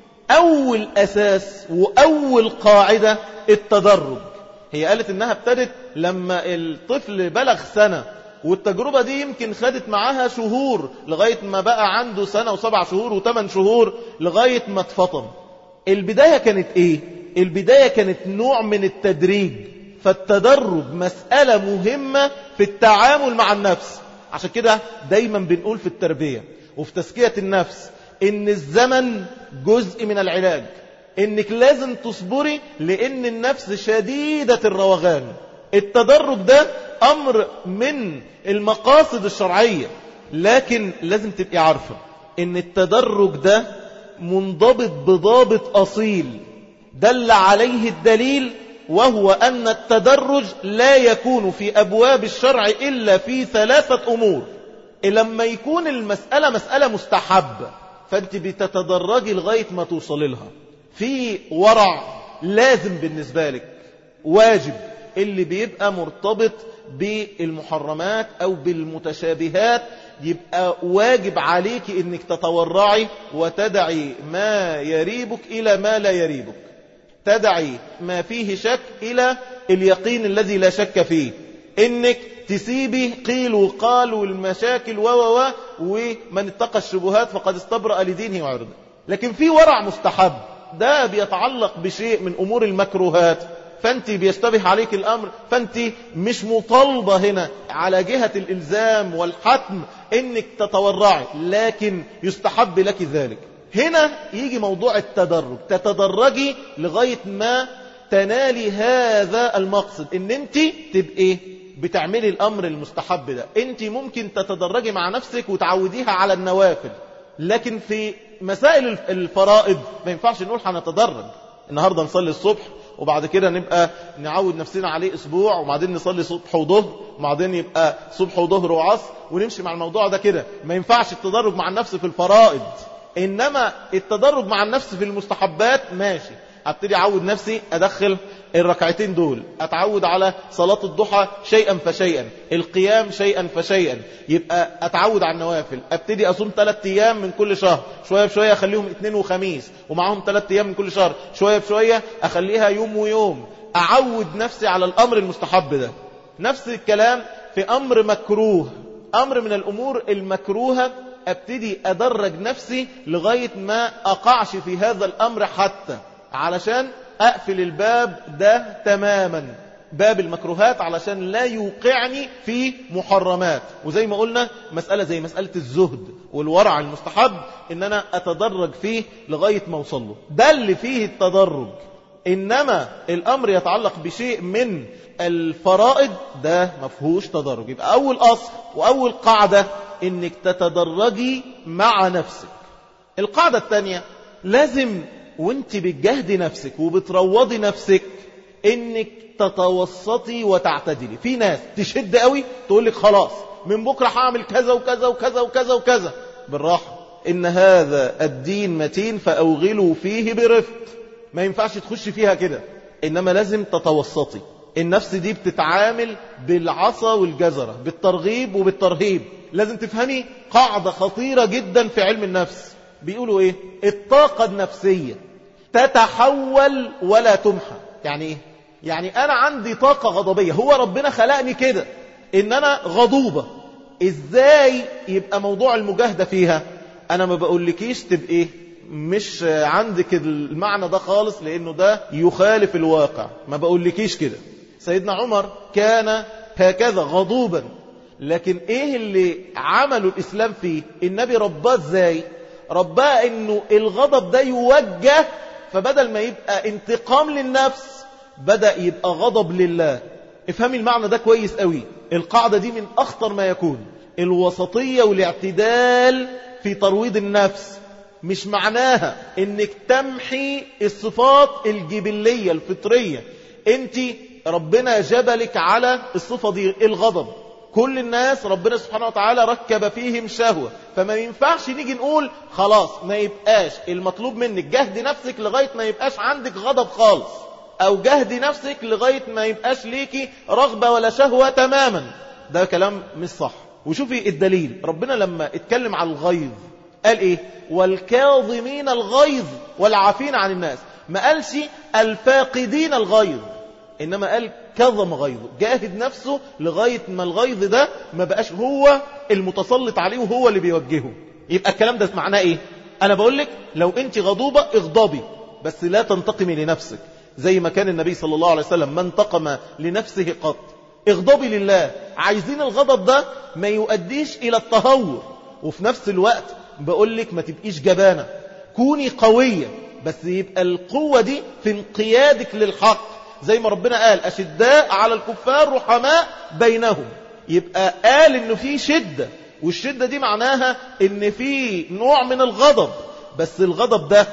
S1: أول أساس وأول قاعدة التدرج. هي قالت إنها ابتدت لما الطفل بلغ سنة، والتجربة دي يمكن خدت معاها شهور لغاية ما بقى عنده سنة و7 شهور و8 شهور لغاية ما اتفطم. البداية كانت إيه؟ البداية كانت نوع من التدريج. فالتدرج مسألة مهمة في التعامل مع النفس. عشان كده دايما بنقول في التربية وفي تزكية النفس إن الزمن جزء من العلاج، إنك لازم تصبري لأن النفس شديدة الروغان. التدرج ده أمر من المقاصد الشرعية، لكن لازم تبقي عارفة إن التدرج ده منضبط بضابط أصيل دل عليه الدليل، وهو أن التدرج لا يكون في أبواب الشرع إلا في 3 أمور. لما يكون المسألة مسألة مستحبة فأنت بتتدرجي لغاية ما توصل لها. في ورع لازم بالنسبة لك واجب، اللي بيبقى مرتبط بالمحرمات أو بالمتشابهات، يبقى واجب عليك إنك تتورعي وتدعي ما يريبك إلى ما لا يريبك، تدعي ما فيه شك إلى اليقين الذي لا شك فيه، إنك تسيبي قيل وقال والمشاكل ومن اتقى الشبهات فقد استبرأ لدينه وعرضه. لكن في ورع مستحب ده بيتعلق بشيء من أمور المكروهات، فأنت بيشتبه عليك الأمر، فأنت مش مطالبة هنا على جهة الإلزام والحتم إنك تتورعي، لكن يستحب لك ذلك. هنا يجي موضوع التدرج، تتدرجي لغاية ما تنالي هذا المقصد، إن أنت تبقي بتعملي الأمر المستحب ده. أنت ممكن تتدرجي مع نفسك وتعوديها على النوافل، لكن في مسائل الفرائض ما ينفعش نقول هنتدرج. النهاردة نصلي الصبح وبعد كده نبقى نعود نفسنا عليه أسبوع، وبعدين نصلي صبح وظهر، وبعدين يبقى صبح وظهر وعصر، ونمشي مع الموضوع ده كده. ما ينفعش التدرج مع النفس في الفرائض، إنما التدرج مع النفس في المستحبات ماشي. ابتدي أعود نفسي أدخل الركعتين دول، أتعود على صلاة الضحى شيئا فشيئا، القيام شيئا فشيئا، يبقى أتعود على النوافل. أبتدي أصوم 3 أيام من كل شهر، شوية بشوية أخليهم 2 وخميس، ومعهم 3 أيام من كل شهر، شوية بشوية أخليها يوم ويوم. أعود نفسي على الأمر المستحب ده. نفس الكلام في أمر مكروه، أمر من الأمور المكروهة، أبتدي أدرج نفسي لغاية ما أقعش في هذا الأمر، حتى علشان أقفل الباب ده تماما، باب المكروهات، علشان لا يوقعني في محرمات. وزي ما قلنا مسألة زي مسألة الزهد والورع المستحب، إن أنا أتدرج فيه لغاية ما أوصل له، ده اللي فيه التدرج. إنما الأمر يتعلق بشيء من الفرائض ده مفهوش تدرج. يبقى أول أصل وأول قاعدة إنك تتدرجي مع نفسك. القاعدة الثانية، لازم وانت بتجهدي نفسك وبتروضي نفسك انك تتوسطي وتعتدلي. في ناس تشد قوي تقول لك خلاص من بكرة هعمل كذا وكذا وكذا وكذا وكذا. بالراحة، ان هذا الدين متين فأوغلوا فيه برفق. ما ينفعش تخش فيها كده، انما لازم تتوسطي. النفس دي بتتعامل بالعصا والجزرة، بالترغيب وبالترهيب. لازم تفهمي قاعدة خطيرة جدا في علم النفس. بيقولوا ايه؟ الطاقة النفسية تتحول ولا تمحى. يعني ايه؟ يعني انا عندي طاقة غضبية، هو ربنا خلقني كده ان انا غضوبة. ازاي يبقى موضوع المجاهدة فيها؟ انا ما بقولكيش تبقى مش عندك المعنى ده خالص، لانه ده يخالف الواقع، ما بقولكيش كده. سيدنا عمر كان هكذا غضوبا، لكن ايه اللي عمله الاسلام فيه؟ النبي رباه ازاي؟ رباه انه الغضب ده يوجه، فبدل ما يبقى انتقام للنفس بدأ يبقى غضب لله. افهمي المعنى ده كويس قوي. القاعدة دي من اخطر ما يكون، الوسطية والاعتدال في ترويض النفس. مش معناها انك تمحي الصفات الجبلية الفطرية. انت ربنا جبلك على الصفة دي، الغضب. كل الناس ربنا سبحانه وتعالى ركب فيهم شهوة، فما ينفعش نيجي نقول خلاص ما يبقاش المطلوب منك جهد نفسك لغاية ما يبقاش عندك غضب خالص، أو جهد نفسك لغاية ما يبقاش ليكي رغبة ولا شهوة تماما. ده كلام مش صح. وشوفي الدليل، ربنا لما اتكلم على الغيظ قال ايه؟ والكاظمين الغيظ والعافين عن الناس. ما قالش الفاقدين الغيظ، إنما قال كظم غيظه، جاهد نفسه لغاية ما الغيظ ده ما بقاش هو المتسلط عليه وهو اللي بيوجهه. يبقى الكلام ده معناه ايه؟ أنا بقول لك لو أنت غضوبة اغضبي، بس لا تنتقمي لنفسك زي ما كان النبي صلى الله عليه وسلم ما انتقم لنفسه قط. اغضبي لله. عايزين الغضب ده ما يؤديش إلى التهور، وفي نفس الوقت بقول لك ما تبقيش جبانة، كوني قوية، بس يبقى القوة دي في انقيادك للحق، زي ما ربنا قال أشداء على الكفار رحماء بينهم. يبقى قال إنه في شدة، والشدة دي معناها إن في نوع من الغضب، بس الغضب ده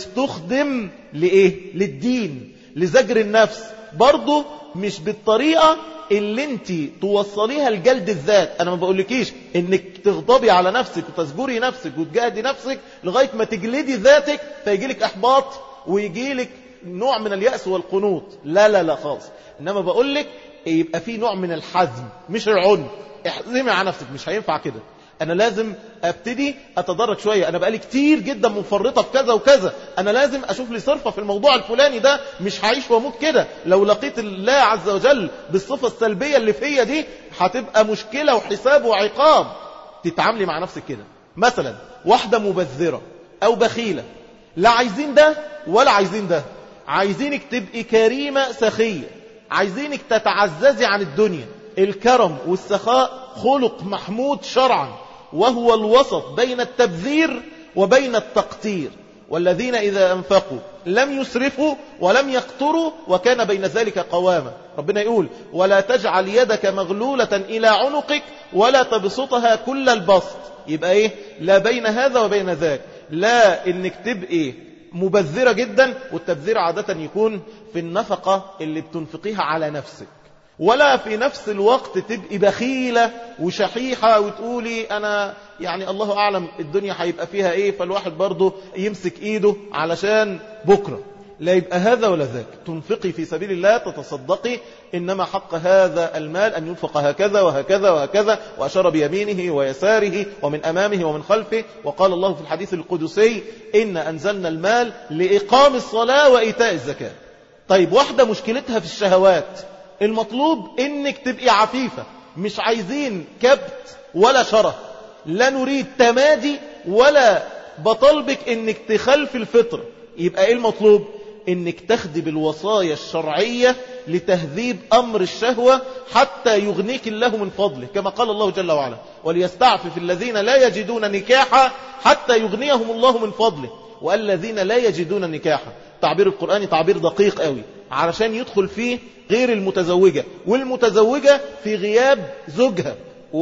S1: استخدم لإيه؟ للدين، لزجر النفس، برضه مش بالطريقة اللي انت توصليها لجلد الذات. انا ما بقولكيش انك تغضبي على نفسك وتزجري نفسك وتجاهدي نفسك لغاية ما تجلدي ذاتك فيجيلك احباط ويجيلك نوع من اليأس والقنوط، لا لا لا خالص. انما بقولك يبقى في نوع من الحزم مش العنف. احزمي على نفسك، مش هينفع كده. انا لازم ابتدي اتدرج شوية، انا بقالي كتير جدا مفرطة في كذا وكذا، انا لازم اشوف لي صرفة في الموضوع الفلاني ده، مش هعيش واموت كده. لو لقيت الله عز وجل بالصفة السلبية اللي فيا دي هتبقى مشكلة وحساب وعقاب. تتعاملي مع نفسك كده. مثلا واحدة مبذرة او بخيلة، لا عايزين ده ولا عايزين ده، عايزينك تبقي كريمة سخية، عايزينك تتعززي عن الدنيا. الكرم والسخاء خلق محمود شرعا، وهو الوسط بين التبذير وبين التقتير. والذين إذا أنفقوا لم يسرفوا ولم يقتروا وكان بين ذلك قواما. ربنا يقول ولا تجعل يدك مغلولة إلى عنقك ولا تبسطها كل البسط. يبقى إيه؟ لا بين هذا وبين ذاك، لا إنك تبقي مبذرة جدا، والتبذير عادة يكون في النفقة اللي بتنفقيها على نفسك، ولا في نفس الوقت تبقي بخيلة وشحيحة وتقولي أنا يعني الله أعلم الدنيا هيبقى فيها إيه، فالواحد برضو يمسك إيده علشان بكرة. لا يبقى هذا ولا ذاك. تنفقي في سبيل الله، تتصدقي، إنما حق هذا المال أن ينفق هكذا وهكذا وهكذا، وأشار بيمينه ويساره ومن أمامه ومن خلفه. وقال الله في الحديث القدسي إن أنزلنا المال لإقام الصلاة وإيتاء الزكاة. طيب واحدة مشكلتها في الشهوات، المطلوب إنك تبقي عفيفة، مش عايزين كبت ولا شره، لا نريد تمادي ولا بطلبك إنك تخلف الفطرة. يبقى إيه المطلوب؟ إنك تخدي بالوصايا الشرعية لتهذيب أمر الشهوة حتى يغنيك الله من فضله، كما قال الله جل وعلا وليستعفف الذين لا يجدون نكاحا حتى يغنيهم الله من فضله. والذين لا يجدون نكاحا، تعبير القرآن تعبير دقيق قوي علشان يدخل فيه غير المتزوجة والمتزوجة في غياب زوجها،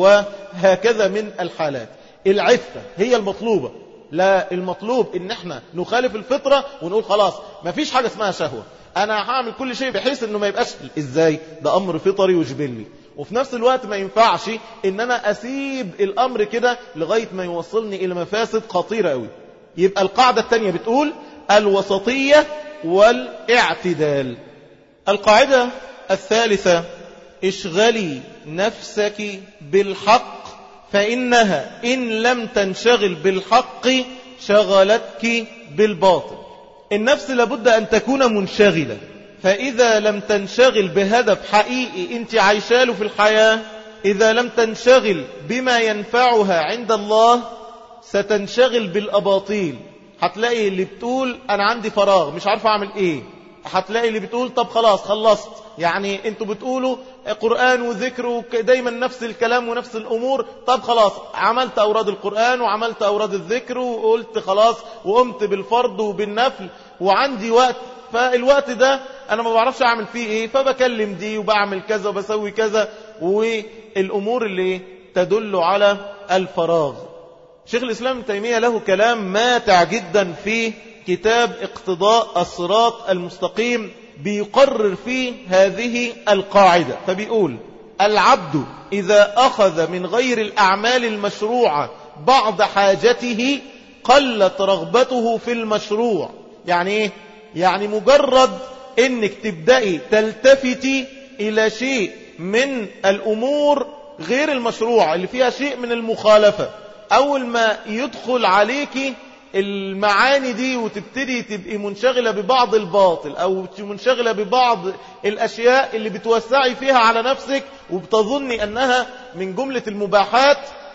S1: وهكذا من الحالات. العفة هي المطلوبة، لا المطلوب ان احنا نخالف الفطرة ونقول خلاص ما فيش حاجة اسمها شهوة، انا هعمل كل شيء بحيث انه ما يبقاش. ازاي؟ ده امر فطري وجبلي. وفي نفس الوقت ما ينفعش ان انا اسيب الامر كده لغاية ما يوصلني الى مفاسد خطيرة قوي. يبقى القاعدة الثانية بتقول الوسطية والاعتدال. القاعدة الثالثة اشغلي نفسك بالحق، فإنها إن لم تنشغل بالحق شغلتك بالباطل. النفس لابد أن تكون منشغلة، فإذا لم تنشغل بهدف حقيقي أنت عايشاله في الحياة، إذا لم تنشغل بما ينفعها عند الله ستنشغل بالأباطيل. هتلاقي اللي بتقول أنا عندي فراغ مش عارف أعمل إيه، هتلاقي اللي بتقول طب خلاص خلصت، يعني انتوا بتقولوا قرآن وذكر دايما نفس الكلام ونفس الأمور، طب خلاص عملت أوراد القرآن وعملت أوراد الذكر وقلت خلاص وقمت بالفرض وبالنفل وعندي وقت، فالوقت ده أنا ما بعرفش أعمل فيه إيه، فبكلم دي وبعمل كذا وبسوي كذا، والأمور اللي تدل على الفراغ. شيخ الإسلام ابن تيمية له كلام ماتع جدا في كتاب اقتضاء الصراط المستقيم، بيقرر فيه هذه القاعدة، فبيقول العبد إذا أخذ من غير الأعمال المشروعة بعض حاجته قلت رغبته في المشروع. يعني إيه؟ يعني مجرد إنك تبدأي تلتفتي إلى شيء من الأمور غير المشروع اللي فيها شيء من المخالفة، أول ما يدخل عليك المعاني دي وتبتدي تبقي منشغلة ببعض الباطل أو منشغلة ببعض الأشياء اللي بتوسعي فيها على نفسك وبتظني أنها من جملة المباحات،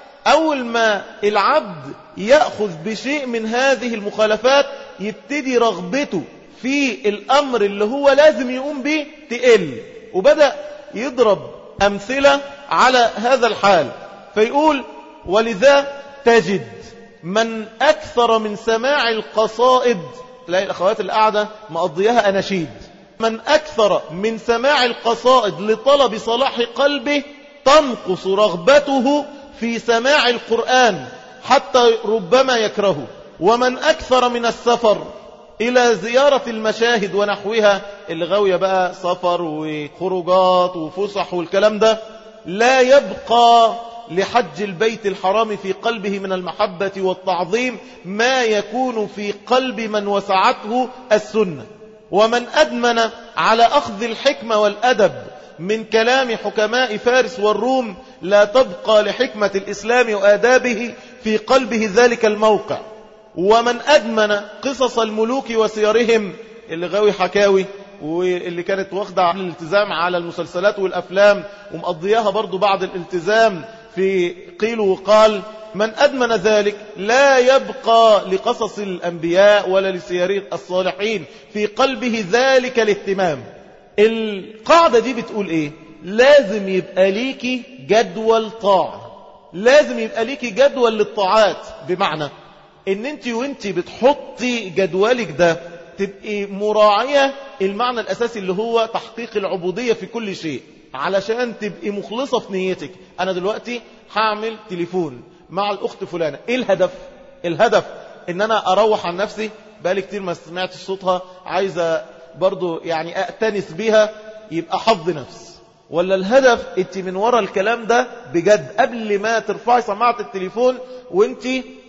S1: أول ما العبد يأخذ بشيء من هذه المخالفات يبتدي رغبته في الأمر اللي هو لازم يقوم به تقل. وبدأ يضرب أمثلة على هذا الحال فيقول: ولذا تجد من أكثر من سماع القصائد، تلاقي الأخوات القاعدة مقضيها أناشيد، من أكثر من سماع القصائد لطلب صلاح قلبه تنقص رغبته في سماع القرآن حتى ربما يكرهه. ومن أكثر من السفر إلى زيارة المشاهد ونحوها، اللي غاوية بقى سفر وخروجات وفسح والكلام ده، لا يبقى لحج البيت الحرام في قلبه من المحبة والتعظيم ما يكون في قلب من وسعته السنة. ومن أدمن على أخذ الحكمة والأدب من كلام حكماء فارس والروم لا تبقى لحكمة الإسلام وآدابه في قلبه ذلك الموقع. ومن أدمن قصص الملوك وسيرهم، اللي غاوي حكاوي واللي كانت واخدة عن الالتزام على المسلسلات والأفلام ومقضياها برضو بعد الالتزام في قيل وقال، من أدمن ذلك لا يبقى لقصص الأنبياء ولا لسير الصالحين في قلبه ذلك الاهتمام. القاعدة دي بتقول إيه؟ لازم يبقى ليكي جدول طاعة، لازم يبقى ليكي جدول للطاعات، بمعنى ان انت وانت بتحطي جدولك ده تبقي مراعية المعنى الأساسي اللي هو تحقيق العبودية في كل شيء، علشان تبقي مخلصة في نيتك. أنا دلوقتي هعمل تليفون مع الأخت فلانة، إيه الهدف؟ الهدف إن أنا أروح عن نفسي، بقالي كتير ما سمعتش صوتها، عايزة برضو يعني أأتنس بها، يبقى حظ نفس. ولا الهدف أنت من وراء الكلام ده بجد قبل ما ترفعي سماعة التليفون وأنت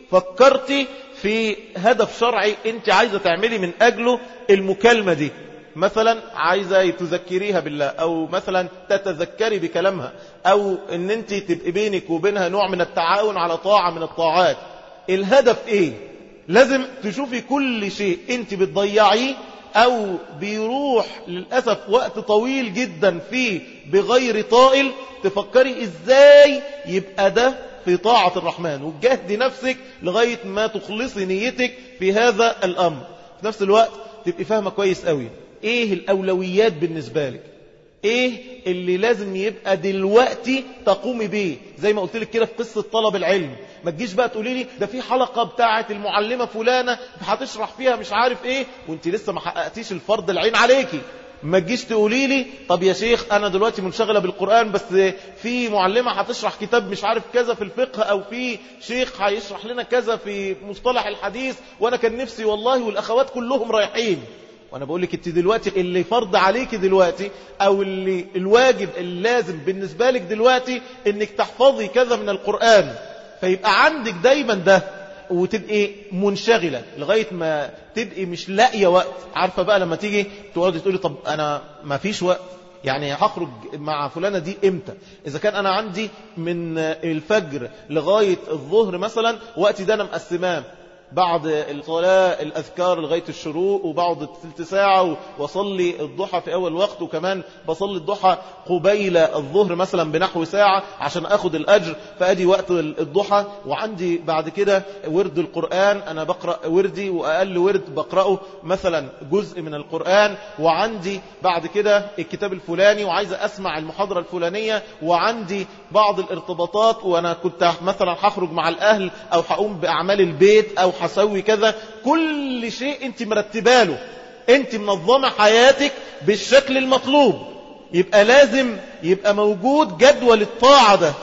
S1: فكرتي في هدف شرعي أنت عايزة تعملي من أجله المكالمة دي، مثلا عايزة تذكريها بالله، أو مثلا تتذكري بكلامها، أو أن أنت تبقي بينك وبينها نوع من التعاون على طاعة من الطاعات. الهدف إيه؟ لازم تشوفي كل شيء أنت بتضيعيه أو بيروح للأسف وقت طويل جدا فيه بغير طائل، تفكري إزاي يبقى ده في طاعة الرحمن، وتجهدي نفسك لغاية ما تخلصي نيتك في هذا الأمر. في نفس الوقت تبقي فاهمة كويس قوي ايه الأولويات بالنسبة لك، ايه اللي لازم يبقى دلوقتي تقومي بيه. زي ما قلت لك كده في قصة طلب العلم، ما تجيش بقى تقولي لي ده في حلقة بتاعة المعلمة فلانة هتشرح فيها مش عارف ايه وانت لسه ما حققتيش الفرض العين عليكي. ما تجيش تقولي لي طب يا شيخ انا دلوقتي منشغلة بالقرآن بس في معلمة هتشرح كتاب مش عارف كذا في الفقه، او في شيخ هيشرح لنا كذا في مصطلح الحديث وانا كان نفسي والله والاخوات كلهم رايحين. وانا بقول لك انت دلوقتي اللي فرض عليك دلوقتي او اللي الواجب اللازم بالنسبة لك دلوقتي انك تحفظي كذا من القرآن، فيبقى عندك دايما ده وتبقي منشغلة لغاية ما تبقي مش لاقية وقت. عارفة بقى لما تيجي تقعدي تقولي طب أنا ما فيش وقت، يعني هخرج مع فلانة دي إمتى؟ إذا كان أنا عندي من الفجر لغاية الظهر مثلا وقتي ده أنا مقسماه، بعد الصلاة الأذكار لغاية الشروق، وبعد ثلث ساعة وصلي الضحى في أول وقت، وكمان بصلي الضحى قبيل الظهر مثلا بنحو ساعة عشان أخذ الأجر، فأدي وقت الضحى. وعندي بعد كده ورد القرآن، أنا بقرأ وردي وأقل ورد بقرأه مثلا جزء من القرآن، وعندي بعد كده الكتاب الفلاني وعايزة أسمع المحاضرة الفلانية، وعندي بعض الارتباطات وأنا كنت مثلا هخرج مع الأهل أو هقوم بأعمال البيت أو هسوي كذا. كل شيء انت مرتباله، انت منظمة حياتك بالشكل المطلوب، يبقى لازم يبقى موجود جدول الطاعة ده.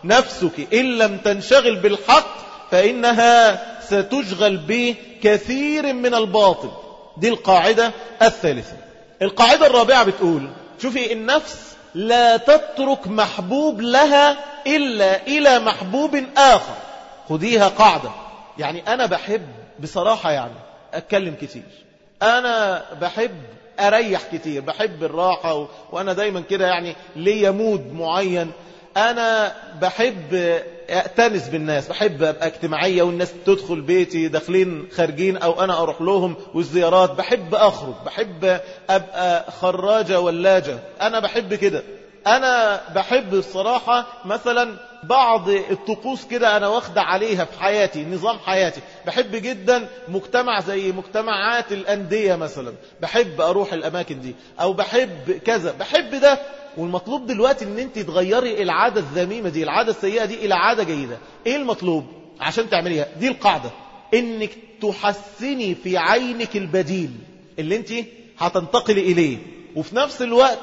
S1: نفسك إن لم تنشغل بالحق فإنها ستشغل بكثير من الباطل. دي القاعدة الثالثة. القاعدة الرابعة بتقول شوفي النفس لا تترك محبوب لها إلا إلى محبوب آخر. خديها قاعدة. يعني أنا بحب بصراحة، يعني أتكلم كتير، أنا بحب أريح كتير، بحب الراحة وأنا دايما كده يعني ليا مود معين. أنا بحب أأتنس بالناس، بحب أبقى اجتماعية والناس تدخل بيتي داخلين خارجين أو أنا أروح لهم، والزيارات بحب أخرج، بحب أبقى خراجة ولاجة، أنا بحب كده. أنا بحب الصراحة مثلا بعض الطقوس كده أنا واخدة عليها في حياتي، نظام حياتي. بحب جدا مجتمع زي مجتمعات الأندية مثلا، بحب أروح الأماكن دي، أو بحب كذا، بحب ده. والمطلوب دلوقتي ان انت تغيري العادة الذميمة دي، العادة السيئة دي، الى عادة جيدة. ايه المطلوب عشان تعمليها؟ دي القاعدة، انك تحسني في عينك البديل اللي انت هتنتقلي اليه، وفي نفس الوقت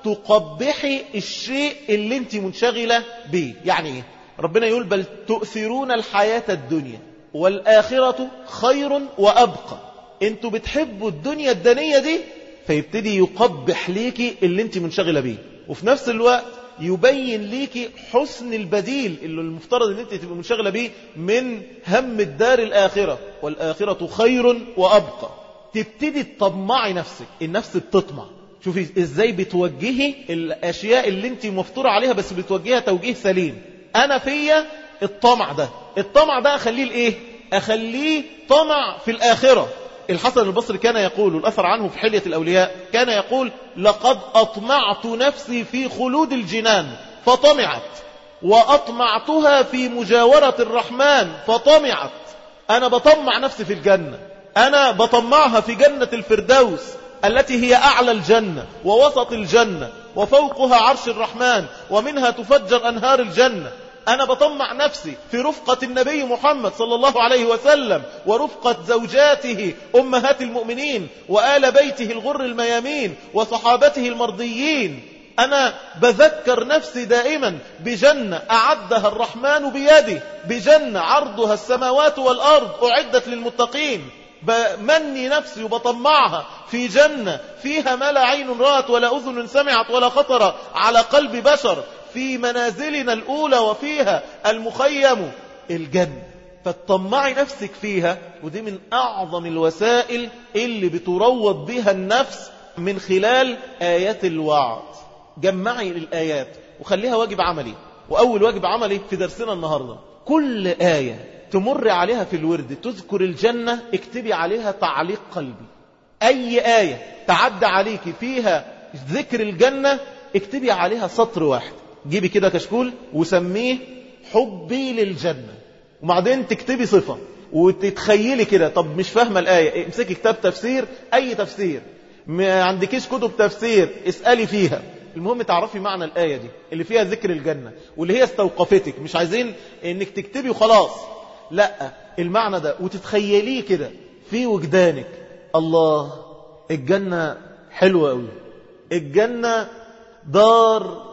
S1: تقبحي الشيء اللي انت منشغلة به. يعني ايه؟ ربنا يقول بل تؤثرون الحياة الدنيا والآخرة خير وأبقى. انتوا بتحبوا الدنيا الدنية دي، فيبتدي يقبح ليكي اللي انت منشغلة به، وفي نفس الوقت يبين ليكي حسن البديل اللي المفترض ان انت تبقى منشغلة به من هم الدار الآخرة، والآخرة خير وأبقى. تبتدي تطمعي نفسك، النفس بتطمع. شوفي ازاي بتوجهي الاشياء اللي انت مفطورة عليها، بس بتوجهها توجيه سليم. انا فيا الطمع ده، الطمع ده اخليه الايه؟ اخليه طمع في الآخرة. الحسن البصري كان يقول، الأثر عنه في حلية الأولياء، كان يقول لقد أطمعت نفسي في خلود الجنان فطمعت، وأطمعتها في مجاورة الرحمن فطمعت. أنا بطمع نفسي في الجنة، أنا بطمعها في جنة الفردوس التي هي أعلى الجنة ووسط الجنة وفوقها عرش الرحمن ومنها تفجر أنهار الجنة. أنا بطمع نفسي في رفقة النبي محمد صلى الله عليه وسلم، ورفقة زوجاته أمهات المؤمنين، وآل بيته الغر الميامين، وصحابته المرضيين. أنا بذكر نفسي دائما بجنة أعدها الرحمن بيده، بجنة عرضها السماوات والأرض أعدت للمتقين. بمني نفسي وبطمعها في جنة فيها ما لا عين رأت ولا أذن سمعت ولا خطر على قلب بشر، في منازلنا الأولى وفيها المخيم الجنة. فتطمعي نفسك فيها، ودي من أعظم الوسائل اللي بتروض بها النفس من خلال آيات الوعد. جمعي الآيات وخليها واجب عملي. وأول واجب عملي في درسنا النهاردة، كل آية تمر عليها في الورد تذكر الجنة اكتبي عليها تعليق قلبي. أي آية تعدى عليك فيها ذكر الجنة اكتبي عليها سطر واحد. جيبي كده كشكول وسميه حبي للجنة، وبعدين تكتبي صفة وتتخيلي كده. طب مش فاهمة الآية، امسكي كتاب تفسير، أي تفسير، ما عندكيش كتب تفسير اسألي فيها. المهم تعرفي معنى الآية دي اللي فيها ذكر الجنة واللي هي استوقفتك. مش عايزين انك تكتبي وخلاص، لا، المعنى ده وتتخيليه كده في وجدانك. الله، الجنة حلوة قوي، الجنة دار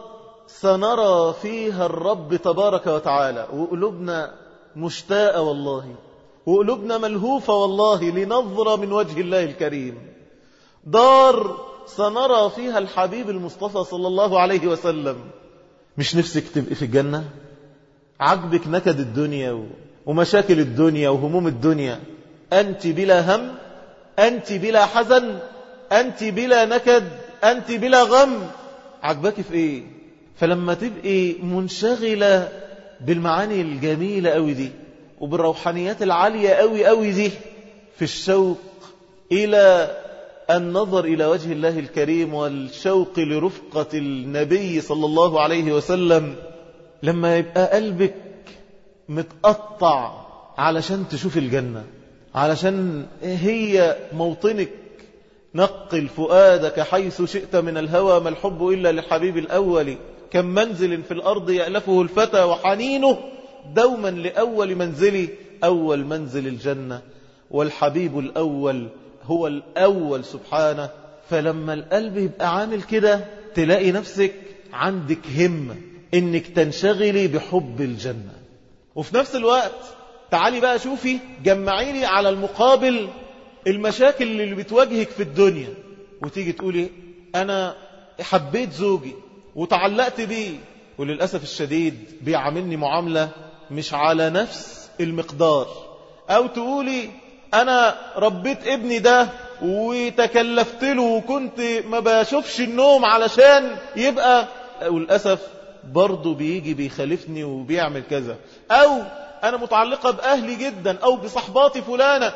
S1: سنرى فيها الرب تبارك وتعالى، وقلوبنا مشتاقة والله، وقلوبنا ملهوفة والله لنظرة من وجه الله الكريم. دار سنرى فيها الحبيب المصطفى صلى الله عليه وسلم. مش نفسك تبقي في الجنة؟ عجبك نكد الدنيا ومشاكل الدنيا وهموم الدنيا، أنت بلا هم، أنت بلا حزن، أنت بلا نكد، أنت بلا غم. عجبك في إيه؟ فلما تبقي منشغلة بالمعاني الجميلة قوي دي وبالروحانيات العالية قوي قوي دي، في الشوق إلى النظر إلى وجه الله الكريم والشوق لرفقة النبي صلى الله عليه وسلم، لما يبقى قلبك متقطع علشان تشوف الجنة، علشان هي موطنك، نقل فؤادك حيث شئت من الهوى، ما الحب إلا للحبيب الأول، كم منزل في الأرض يألفه الفتى وحنينه دوما لأول منزلي، أول منزل الجنة، والحبيب الأول هو الأول سبحانه. فلما القلب يبقى عامل كده تلاقي نفسك عندك همة إنك تنشغلي بحب الجنة. وفي نفس الوقت تعالي بقى شوفي، جمعي لي على المقابل المشاكل اللي بتواجهك في الدنيا، وتيجي تقولي أنا حبيت زوجي وتعلقت بيه، وللأسف الشديد بيعاملني معاملة مش على نفس المقدار. أو تقولي أنا ربيت ابني ده وتكلفت له وكنت ما بشوفش النوم علشان يبقى، وللأسف برضه بيجي بيخالفني وبيعمل كذا. أو أنا متعلقة بأهلي جدا، أو بصحباتي فلانة،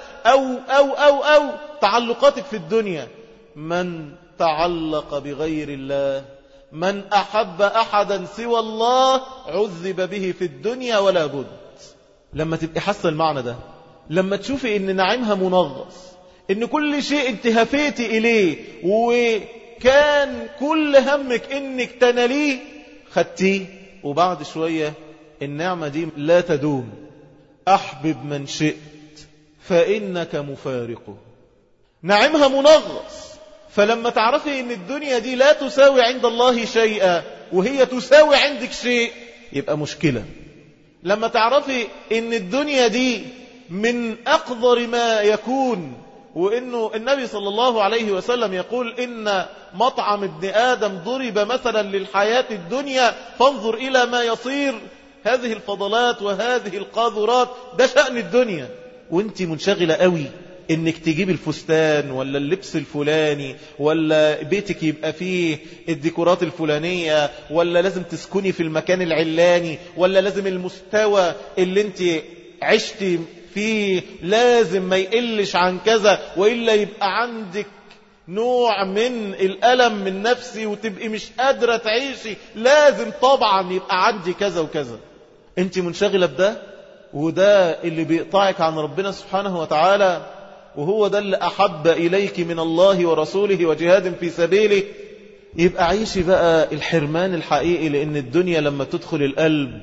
S1: أو تعلقاتك في الدنيا. من تعلق بغير الله، من أحب أحدا سوى الله عذب به في الدنيا ولا بد. لما تبقى حاسة المعنى ده، لما تشوفي إن نعيمها منغص، إن كل شيء انت هفيتي إليه وكان كل همك إنك تناليه خدتيه، وبعد شوية النعمة دي لا تدوم. أحبب من شئت فإنك مفارقه. نعمها منغص. فلما تعرفي إن الدنيا دي لا تساوي عند الله شيئا وهي تساوي عندك شيء، يبقى مشكلة. لما تعرفي إن الدنيا دي من أقدر ما يكون، وإنه النبي صلى الله عليه وسلم يقول إن مطعم ابن آدم ضرب مثلا للحياة الدنيا فانظر إلى ما يصير. هذه الفضلات وهذه القاذورات ده شأن الدنيا، وانت منشغلة قوي انك تجيب الفستان ولا اللبس الفلاني، ولا بيتك يبقى فيه الديكورات الفلانية، ولا لازم تسكني في المكان العلاني، ولا لازم المستوى اللي انت عشتي فيه لازم ما يقلش عن كذا، وإلا يبقى عندك نوع من الألم من نفسي وتبقي مش قادرة تعيشي، لازم طبعا يبقى عندي كذا وكذا. انت منشغلة بده، وده اللي بيقطعك عن ربنا سبحانه وتعالى، وهو ده اللي أحب إليك من الله ورسوله وجهاد في سبيله. يبقى عيشي بقى الحرمان الحقيقي، لأن الدنيا لما تدخل القلب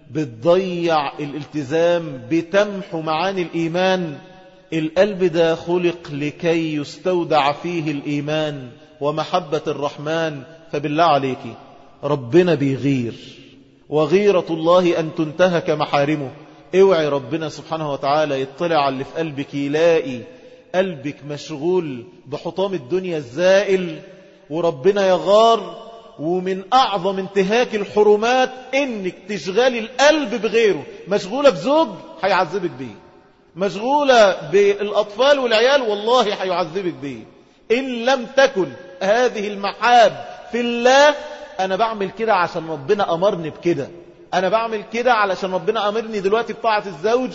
S1: بتضيع الالتزام، بتمحو معاني الإيمان. القلب ده خلق لكي يستودع فيه الإيمان ومحبة الرحمن. فبالله عليك ربنا بيغير، وغيرة الله أن تنتهك محارمه. اوعي ربنا سبحانه وتعالى يطلع على اللي في قلبك، يلاقي قلبك مشغول بحطام الدنيا الزائل، وربنا يغار. ومن أعظم انتهاك الحرمات إنك تشغلي القلب بغيره. مشغولة بزوج هيعذبك بيه، مشغولة بالأطفال والعيال والله هيعذبك بيه. إن لم تكن هذه المحاب في الله، أنا بعمل كده عشان ربنا أمرني بكده، أنا بعمل كده علشان ربنا أمرني دلوقتي بطاعة الزوج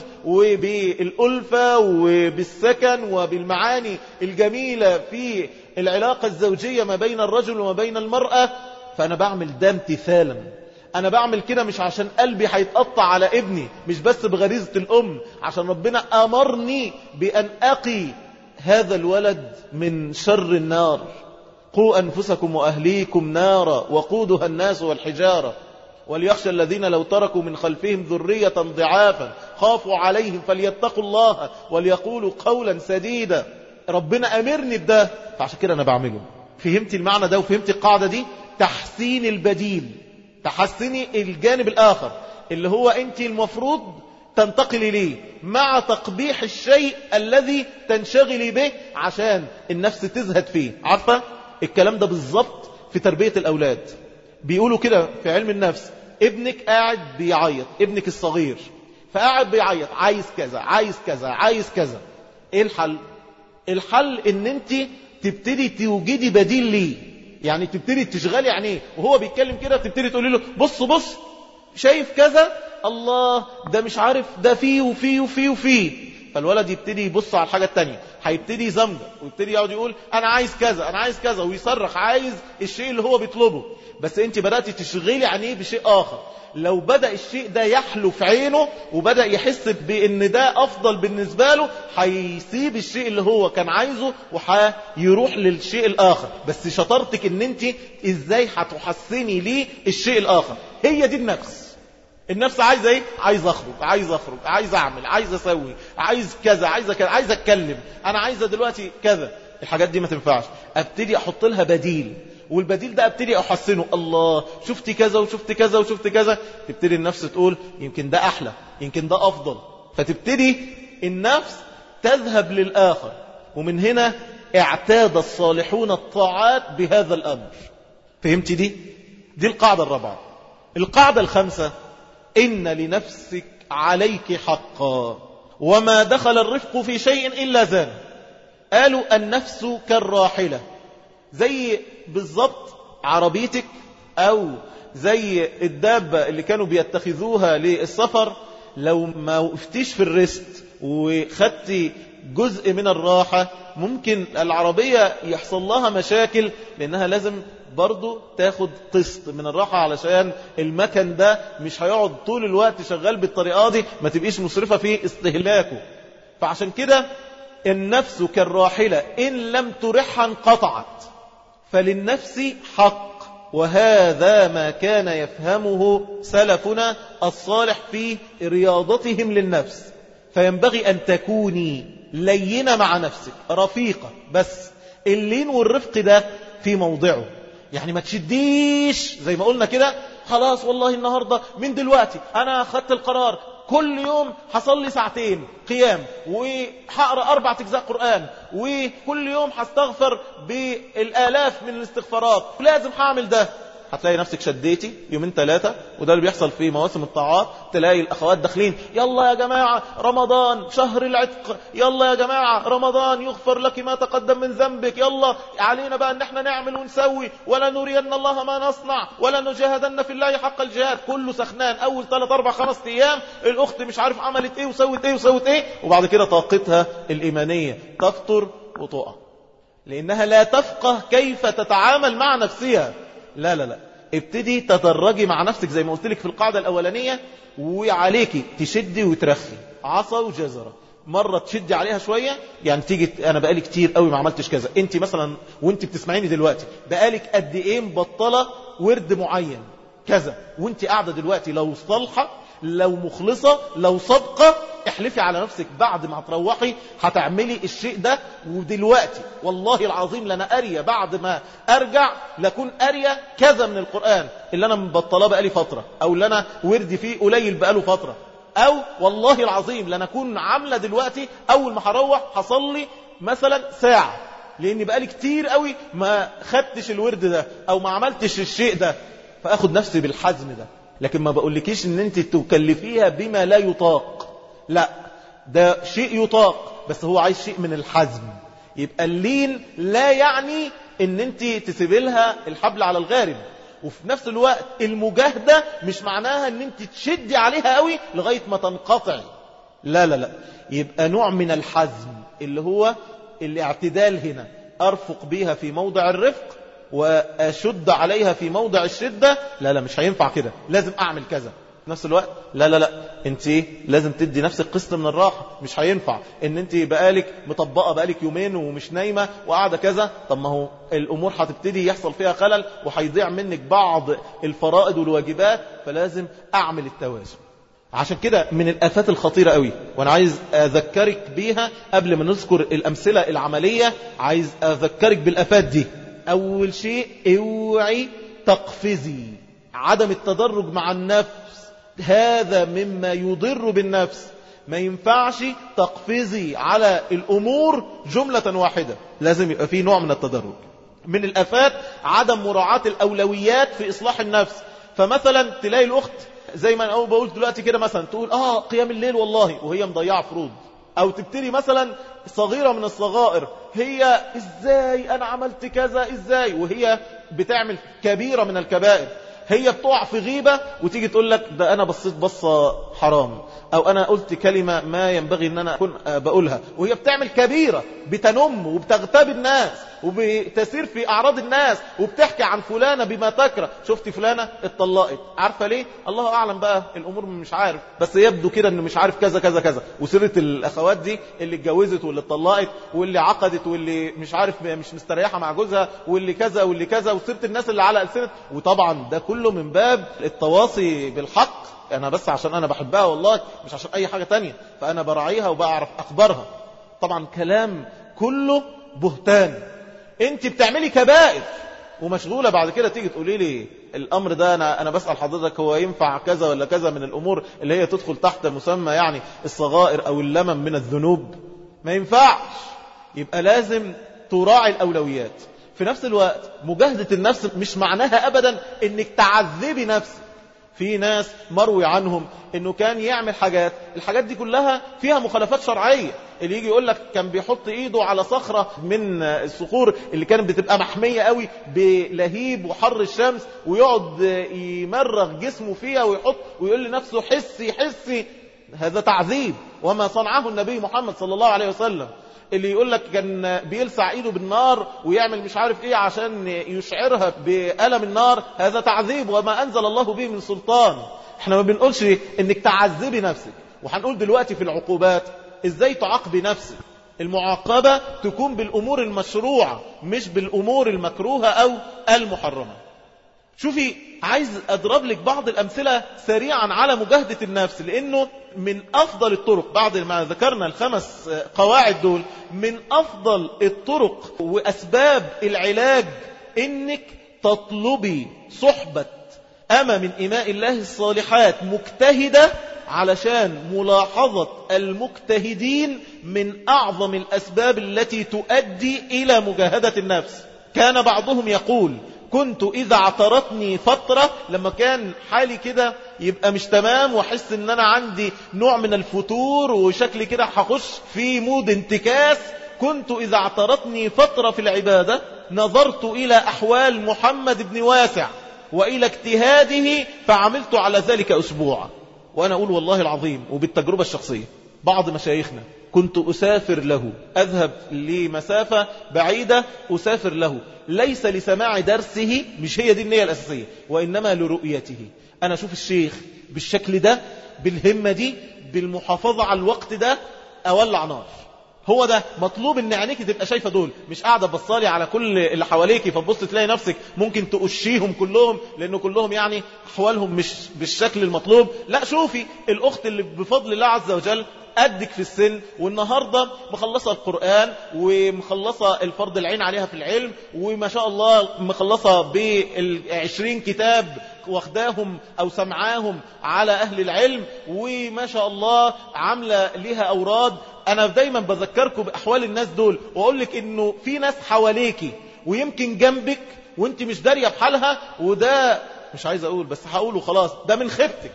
S1: وبالألفة وبالسكن وبالمعاني الجميلة في العلاقة الزوجية ما بين الرجل وما بين المرأة. فأنا بعمل ده امتثالا. أنا بعمل كده مش عشان قلبي هيتقطع على ابني، مش بس بغريزة الأم، عشان ربنا أمرني بأن أقي هذا الولد من شر النار. قوا أنفسكم وأهليكم نارا وقودها الناس والحجارة وليخشى الذين لو تركوا من خلفهم ذرية ضعافا خافوا عليهم فليتقوا الله وليقولوا قولا سديدا. ربنا أمرني بده، فعشان كده أنا بعمله. فهمت المعنى ده وفهمت القاعدة دي؟ تحسين البديل، تحسني الجانب الآخر اللي هو أنت المفروض تنتقلي ليه، مع تقبيح الشيء الذي تنشغلي به عشان النفس تزهد فيه. عارفة الكلام ده بالضبط في تربية الأولاد. بيقولوا كده في علم النفس، ابنك قاعد بيعيط، ابنك الصغير فقاعد بيعيط، عايز كذا عايز كذا عايز كذا. ايه الحل؟ الحل ان انت تبتدي توجدي بديل ليه. يعني تبتدي تشغلي عينيه وهو بيتكلم كده، تبتدي تقولي له بص بص شايف كذا، الله ده مش عارف ده فيه وفيه وفيه وفيه. فالولد يبتدي يبص على الحاجة التانية، هيبتدي يزمجر ويبتدي يقعد يقول أنا عايز كذا أنا عايز كذا، ويصرخ عايز الشيء اللي هو بيطلبه. بس أنت بدأت تشغلي عينيه بشيء آخر. لو بدأ الشيء ده يحلو في عينه وبدأ يحس بأن ده أفضل بالنسبة له، هيسيب الشيء اللي هو كان عايزه وهيروح للشيء الآخر. بس شطرتك أن أنت إزاي هتحسني ليه الشيء الآخر. هي دي النفس. النفس عايزة ايه؟ عايز اخرج عايز اعمل عايز اسوي عايز كذا عايز اتكلم، انا عايزة دلوقتي كذا. الحاجات دي ما تنفعش. ابتدي احط لها بديل، والبديل ده ابتدي احسنه. الله شفت كذا وشفت كذا وشفت كذا. تبتدي النفس تقول يمكن ده احلى، يمكن ده افضل. فتبتدي النفس تذهب للاخر. ومن هنا اعتاد الصالحون الطاعات بهذا الامر. فهمت دي؟ دي القاعدة الرابعة. القاعدة الخامسة: إن لنفسك عليك حقا وما دخل الرفق في شيء إلا زان. قالوا النفس كالراحلة، زي بالضبط عربيتك أو زي الدابة اللي كانوا بيتخذوها للسفر. لو ما وقفتيش في الرست وخدتي جزء من الراحة ممكن العربية يحصل لها مشاكل، لأنها لازم برضو تاخد قسط من الراحة علشان المكن ده مش هيقعد طول الوقت شغال بالطريقة دي، ما تبقيش مصرفة في استهلاكه. فعشان كده النفس كالراحلة إن لم ترحها انقطعت، فللنفس حق. وهذا ما كان يفهمه سلفنا الصالح في رياضتهم للنفس. فينبغي أن تكوني لينة مع نفسك رفيقة، بس اللين والرفق ده في موضعه. يعني ما تشديش زي ما قلنا كده، خلاص والله النهاردة من دلوقتي أنا أخذت القرار كل يوم هصلي ساعتين قيام وهقرأ 4 أجزاء قرآن وكل يوم هستغفر بالآلاف من الاستغفارات، لازم هعمل ده. هتلاقي نفسك شديتي يومين 3، وده اللي بيحصل في مواسم الطاعات. تلاقي الأخوات داخلين: يلا يا جماعة رمضان شهر العتق، يلا يا جماعة رمضان يغفر لك ما تقدم من ذنبك، يلا علينا بقى ان احنا نعمل ونسوي، ولا نرين الله ما نصنع، ولا نجاهدن في الله حق الجهاد. كله سخنان أول 3 4 5 أيام، الأخت مش عارف عملت ايه وسوت ايه وسوت ايه، وبعد كده طاقتها الإيمانية تفطر وتقع، لأنها لا تفقه كيف تتعامل مع نفسها. لا لا لا، ابتدي تدرجي مع نفسك زي ما قلت لك في القاعدة الأولانية، وعليكي تشدي وترخي عصا وجزرة. مرة تشدي عليها شوية، يعني تيجي أنا بقالي كتير قوي ما عملتش كذا. أنت مثلا وأنت بتسمعيني دلوقتي بقالك قد إيه مبطلة ورد معين كذا، وأنت قاعدة دلوقتي لو صالحة لو مخلصة لو صادقة، احلفي على نفسك بعد ما هتروحي هتعملي الشيء ده. ودلوقتي والله العظيم لنا أريا بعد ما أرجع لكون أريا كذا من القرآن اللي أنا مبطلاه بقالي فترة، أو اللي أنا وردي فيه قليل بقاله فترة، أو والله العظيم لنكون عاملة دلوقتي أول ما هروح هصلي مثلا ساعة، لأني بقالي كتير قوي ما خدتش الورد ده أو ما عملتش الشيء ده، فأخد نفسي بالحزم ده. لكن ما بقولكيش ان انت تكلفيها بما لا يطاق، لا، ده شيء يطاق بس هو عايز شيء من الحزم. يبقى اللين لا يعني ان انت تسيبي لها الحبل على الغارب، وفي نفس الوقت المجاهدة مش معناها ان انت تشدي عليها قوي لغاية ما تنقطع. لا لا لا، يبقى نوع من الحزم اللي هو الاعتدال. هنا ارفق بيها في موضع الرفق وأشد عليها في موضع الشدة. لا لا، مش هينفع كده، لازم أعمل كذا. في نفس الوقت لا لا لا، انت لازم تدي نفسك قسط من الراحة. مش هينفع ان انت بقالك مطبقة بقالك يومين ومش نايمة وقاعدة كذا، طب ما هو الأمور هتبتدي يحصل فيها خلل وهيضيع منك بعض الفرائض والواجبات، فلازم أعمل التوازن. عشان كده من الآفات الخطيرة قوي، وانا عايز أذكرك بيها قبل ما نذكر الأمثلة العملية، عايز أذكرك بالآفات دي. أول شيء اوعي تقفزي، عدم التدرج مع النفس هذا مما يضر بالنفس. ما ينفعش تقفزي على الأمور جملة واحدة، لازم يبقى فيه نوع من التدرج. من الآفات عدم مراعاة الأولويات في إصلاح النفس. فمثلا تلاقي الأخت زي ما أنا بقول دلوقتي كده، مثلا تقول قيام الليل والله وهي مضيعة فروض، أو تبتدي مثلا صغيرة من الصغائر، هي إزاي أنا عملت كذا إزاي، وهي بتعمل كبيرة من الكبائر. هي بتقع في غيبة وتيجي تقول لك ده أنا بصيت بصة حرام، أو أنا قلت كلمة ما ينبغي أن أنا أكون بقولها، وهي بتعمل كبيرة، بتنم وبتغتاب الناس وبتسير في أعراض الناس وبتحكي عن فلانة بما تكره. شفتي فلانة اتطلقت، عارفة ليه؟ الله أعلم بقى، الأمور مش عارف، بس يبدو كده أنه مش عارف كذا كذا كذا. وسيرة الأخوات دي اللي اتجوزت واللي اتطلقت واللي عقدت واللي مش عارف مش مستريحة مع جوزها واللي كذا واللي كذا، وسيرة الناس اللي على ألسنة. وطبعا ده كله من باب التواصي بالحق، أنا بس عشان أنا بحبها والله، مش عشان أي حاجة تانية، فأنا براعيها وبعرف أخبارها. طبعا كلام كله بهتان. انت بتعملي كبائر ومشغولة بعد كده تيجي تقولي لي الأمر ده، أنا بسأل حضرتك هو ينفع كذا ولا كذا من الأمور اللي هي تدخل تحت مسمى يعني الصغائر أو اللمم من الذنوب. ما ينفعش. يبقى لازم تراعي الأولويات. في نفس الوقت مجاهدة النفس مش معناها أبدا إنك تعذبي نفسك. في ناس مروي عنهم إنه كان يعمل حاجات، الحاجات دي كلها فيها مخالفات شرعية. اللي يجي يقول لك كان بيحط إيده على صخرة من الصخور اللي كانت بتبقى محمية قوي بلهيب وحر الشمس، ويقعد يمرغ جسمه فيها ويحط ويقول لنفسه حسي حسي. هذا تعذيب، وما صنعه النبي محمد صلى الله عليه وسلم. اللي يقول لك كان بيلسع ايده بالنار ويعمل مش عارف ايه عشان يشعرها بألم النار، هذا تعذيب وما انزل الله به من سلطان. احنا ما بنقولش انك تعذبي نفسك. وهنقول دلوقتي في العقوبات ازاي تعاقبي نفسك. المعاقبة تكون بالامور المشروعة مش بالامور المكروهة او المحرمة. شوفي، عايز أضرب لك بعض الأمثلة سريعا على مجاهدة النفس، لأنه من أفضل الطرق بعد ما ذكرنا الخمس قواعد دول، من أفضل الطرق وأسباب العلاج إنك تطلبي صحبة أما من إماء الله الصالحات مجتهدة، علشان ملاحظة المجتهدين من أعظم الأسباب التي تؤدي إلى مجاهدة النفس. كان بعضهم يقول: كنت إذا اعترتني فترة، لما كان حالي كده يبقى مش تمام وحس ان انا عندي نوع من الفتور وشكلي كده هخش في مود انتكاس، كنت إذا اعترتني فترة في العبادة نظرت إلى أحوال محمد بن واسع وإلى اجتهاده فعملت على ذلك أسبوع. وأنا أقول والله العظيم وبالتجربة الشخصية، بعض مشايخنا كنت أسافر له، أذهب لمسافة بعيدة أسافر له، ليس لسماع درسه، مش هي دي النية الأساسية، وإنما لرؤيته. أنا أشوف الشيخ بالشكل ده، بالهمة دي، بالمحافظة على الوقت ده، أولع نار. هو ده مطلوب، ان عينيك تبقى شايفة دول، مش قاعدة بصالي على كل اللي حواليك فبص تلاقي نفسك ممكن تقشيهم كلهم لأنه كلهم يعني أحوالهم مش بالشكل المطلوب. لا، شوفي الأخت اللي بفضل الله عز وجل قدك في السن، والنهاردة مخلصة القرآن ومخلصة الفرض العين عليها في العلم، وما شاء الله مخلصة ب20 كتاب واخداهم أو سمعاهم على أهل العلم، وما شاء الله عاملة لها أوراد. أنا دايما بذكركم بأحوال الناس دول، وأقول لك إنه في ناس حواليكي ويمكن جنبك وانت مش دارية بحالها، وده مش عايز أقول بس هقوله خلاص، ده من خيبتك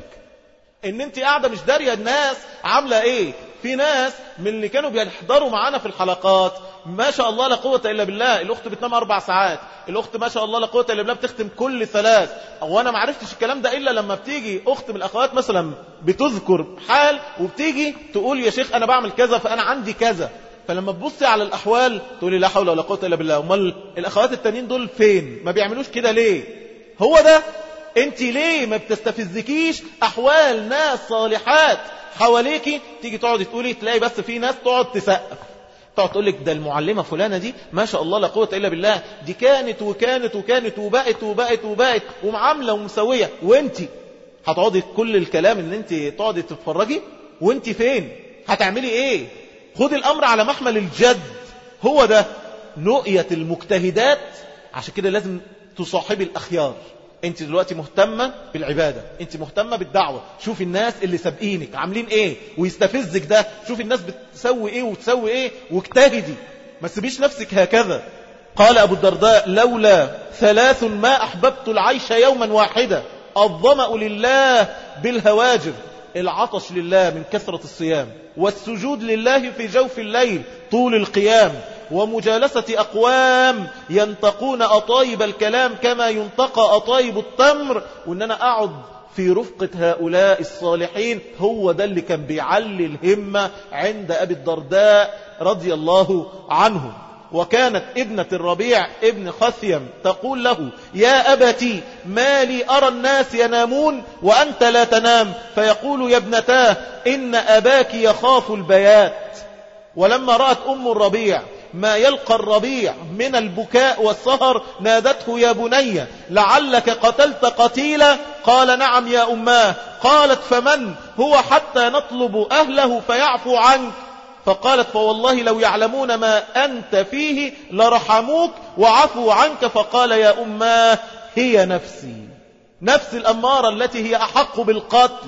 S1: ان انت قاعدة مش دارية الناس عاملة ايه. في ناس من اللي كانوا بيحضروا معانا في الحلقات ما شاء الله لا قوة الا بالله، الاخت بتنام 4 ساعات، الاخت ما شاء الله لا قوة الا بالله بتختم كل 3. وانا ما عرفتش الكلام ده الا لما بتيجي اخت من الاخوات مثلا بتذكر حال وبتيجي تقول يا شيخ انا بعمل كذا فانا عندي كذا، فلما تبصي على الاحوال تقولي لا حول ولا قوة الا بالله. امال الاخوات التانيين دول فين؟ ما بيعملوش كده ليه؟ هو ده. انت ليه ما بتستفزكيش احوال ناس صالحات حواليكي؟ تيجي تقعد تقولي تلاقي بس في ناس تقعد تسقف، تقعد تقول لك ده المعلمة فلانة دي ما شاء الله لا قوة الا بالله، دي كانت وكانت وكانت وبقت وبقت وبقت ومعاملة ومسوية، وانت هتقعدي كل الكلام ان انت تقعدي تتفرجي؟ وانت فين؟ هتعملي ايه؟ خد الامر على محمل الجد. هو ده رؤية المجتهدات. عشان كده لازم تصاحبي الاخيار. انت دلوقتي مهتمة بالعبادة، انت مهتمة بالدعوة، شوفي الناس اللي سابقينك عاملين ايه ويستفزك ده، شوفي الناس بتسوي ايه وتسوي ايه واجتهدي، ما تسيبيش نفسك هكذا. قال ابو الدرداء: لولا 3 ما احببت العيش يوما واحدا: الظمأ لله بالهواجر، العطش لله من كثرة الصيام، والسجود لله في جوف الليل طول القيام، ومجالسة أقوام ينتقون أطايب الكلام كما ينتقى أطايب التمر، وإن أنا أقعد في رفقة هؤلاء الصالحين. هو ده اللي كان بيعلي الهمة عند أبي الدرداء رضي الله عنه. وكانت ابنة الربيع ابن خثيم تقول له: يا أبتي ما لي أرى الناس ينامون وأنت لا تنام؟ فيقول: يا ابنتاه إن أباك يخاف البيات. ولما رأت أم الربيع ما يلقى الربيع من البكاء والسهر نادته: يا بني لعلك قتلت قتيلا؟ قال: نعم يا أماه. قالت: فمن هو حتى نطلب أهله فيعفو عنك؟ فقالت: فوالله لو يعلمون ما أنت فيه لرحموك وعفوا عنك. فقال: يا أماه هي نفسي، نفس الأمارة التي هي أحق بالقتل.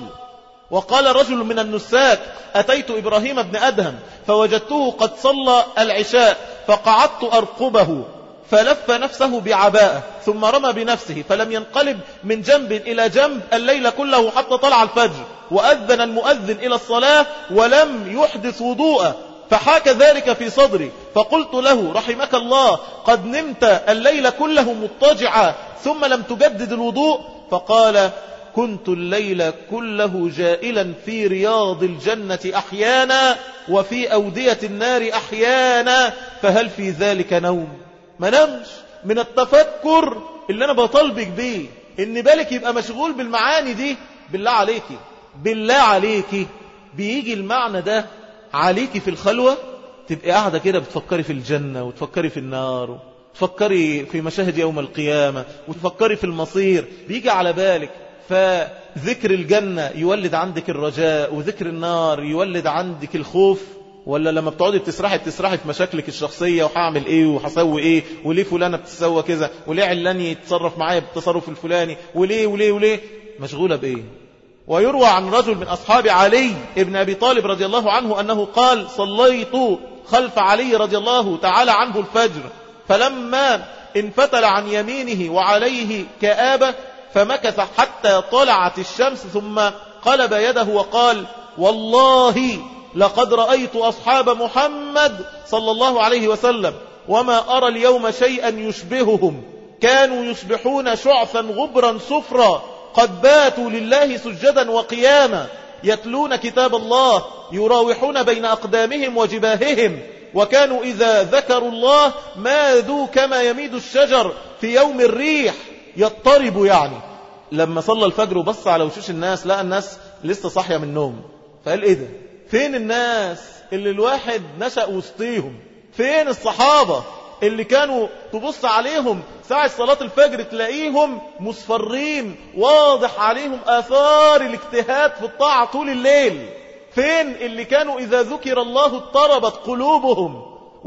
S1: وقال رجل من النساك: أتيت إبراهيم بن أدهم فوجدته قد صلى العشاء فقعدت أرقبه فلف نفسه بعباءة ثم رمى بنفسه فلم ينقلب من جنب إلى جنب الليل كله حتى طلع الفجر، وأذن المؤذن إلى الصلاة ولم يحدث وضوءا، فحاك ذلك في صدري، فقلت له رحمك الله قد نمت الليل كله مضطجعا ثم لم تجدد الوضوء؟ فقال كنت الليل كله جائلا في رياض الجنة أحيانا وفي أودية النار أحيانا، فهل في ذلك نوم؟ ما نمش من التفكر اللي أنا بطالبك بيه، إن بالك يبقى مشغول بالمعاني دي. بالله عليكي بالله عليكي بيجي المعنى ده عليكي في الخلوة، تبقى قاعدة كده بتفكري في الجنة وتفكري في النار وتفكري في مشاهد يوم القيامة وتفكري في المصير، بيجي على بالك. فذكر الجنة يولد عندك الرجاء، وذكر النار يولد عندك الخوف. ولا لما بتقعدي بتسرحي في مشاكلك الشخصية، وهعمل ايه وهسوي ايه، وليه فلانة بتسوى كذا، وليه علاني يتصرف معايا بالتصرف الفلاني، وليه مشغولة بايه؟ ويروى عن رجل من أصحاب علي ابن أبي طالب رضي الله عنه أنه قال صليت خلف علي رضي الله تعالى عنه الفجر، فلما انفتل عن يمينه وعليه كآبة فمكث حتى طلعت الشمس، ثم قلب يده وقال والله لقد رأيت أصحاب محمد صلى الله عليه وسلم وما أرى اليوم شيئا يشبههم، كانوا يصبحون شعثا غبرا صفرا قد باتوا لله سجدا وقياما، يتلون كتاب الله يراوحون بين أقدامهم وجباههم، وكانوا إذا ذكروا الله ماذوا كما يميد الشجر في يوم الريح يضطرب. يعني لما صلى الفجر وبص على وشوش الناس لقى الناس لسه صاحية من النوم، فقال ايه ده؟ فين الناس اللي الواحد نشأ وسطيهم؟ فين الصحابة اللي كانوا تبص عليهم ساعة صلاة الفجر تلاقيهم مصفرين واضح عليهم آثار الاجتهاد في الطاعة طول الليل؟ فين اللي كانوا إذا ذكر الله اضطربت قلوبهم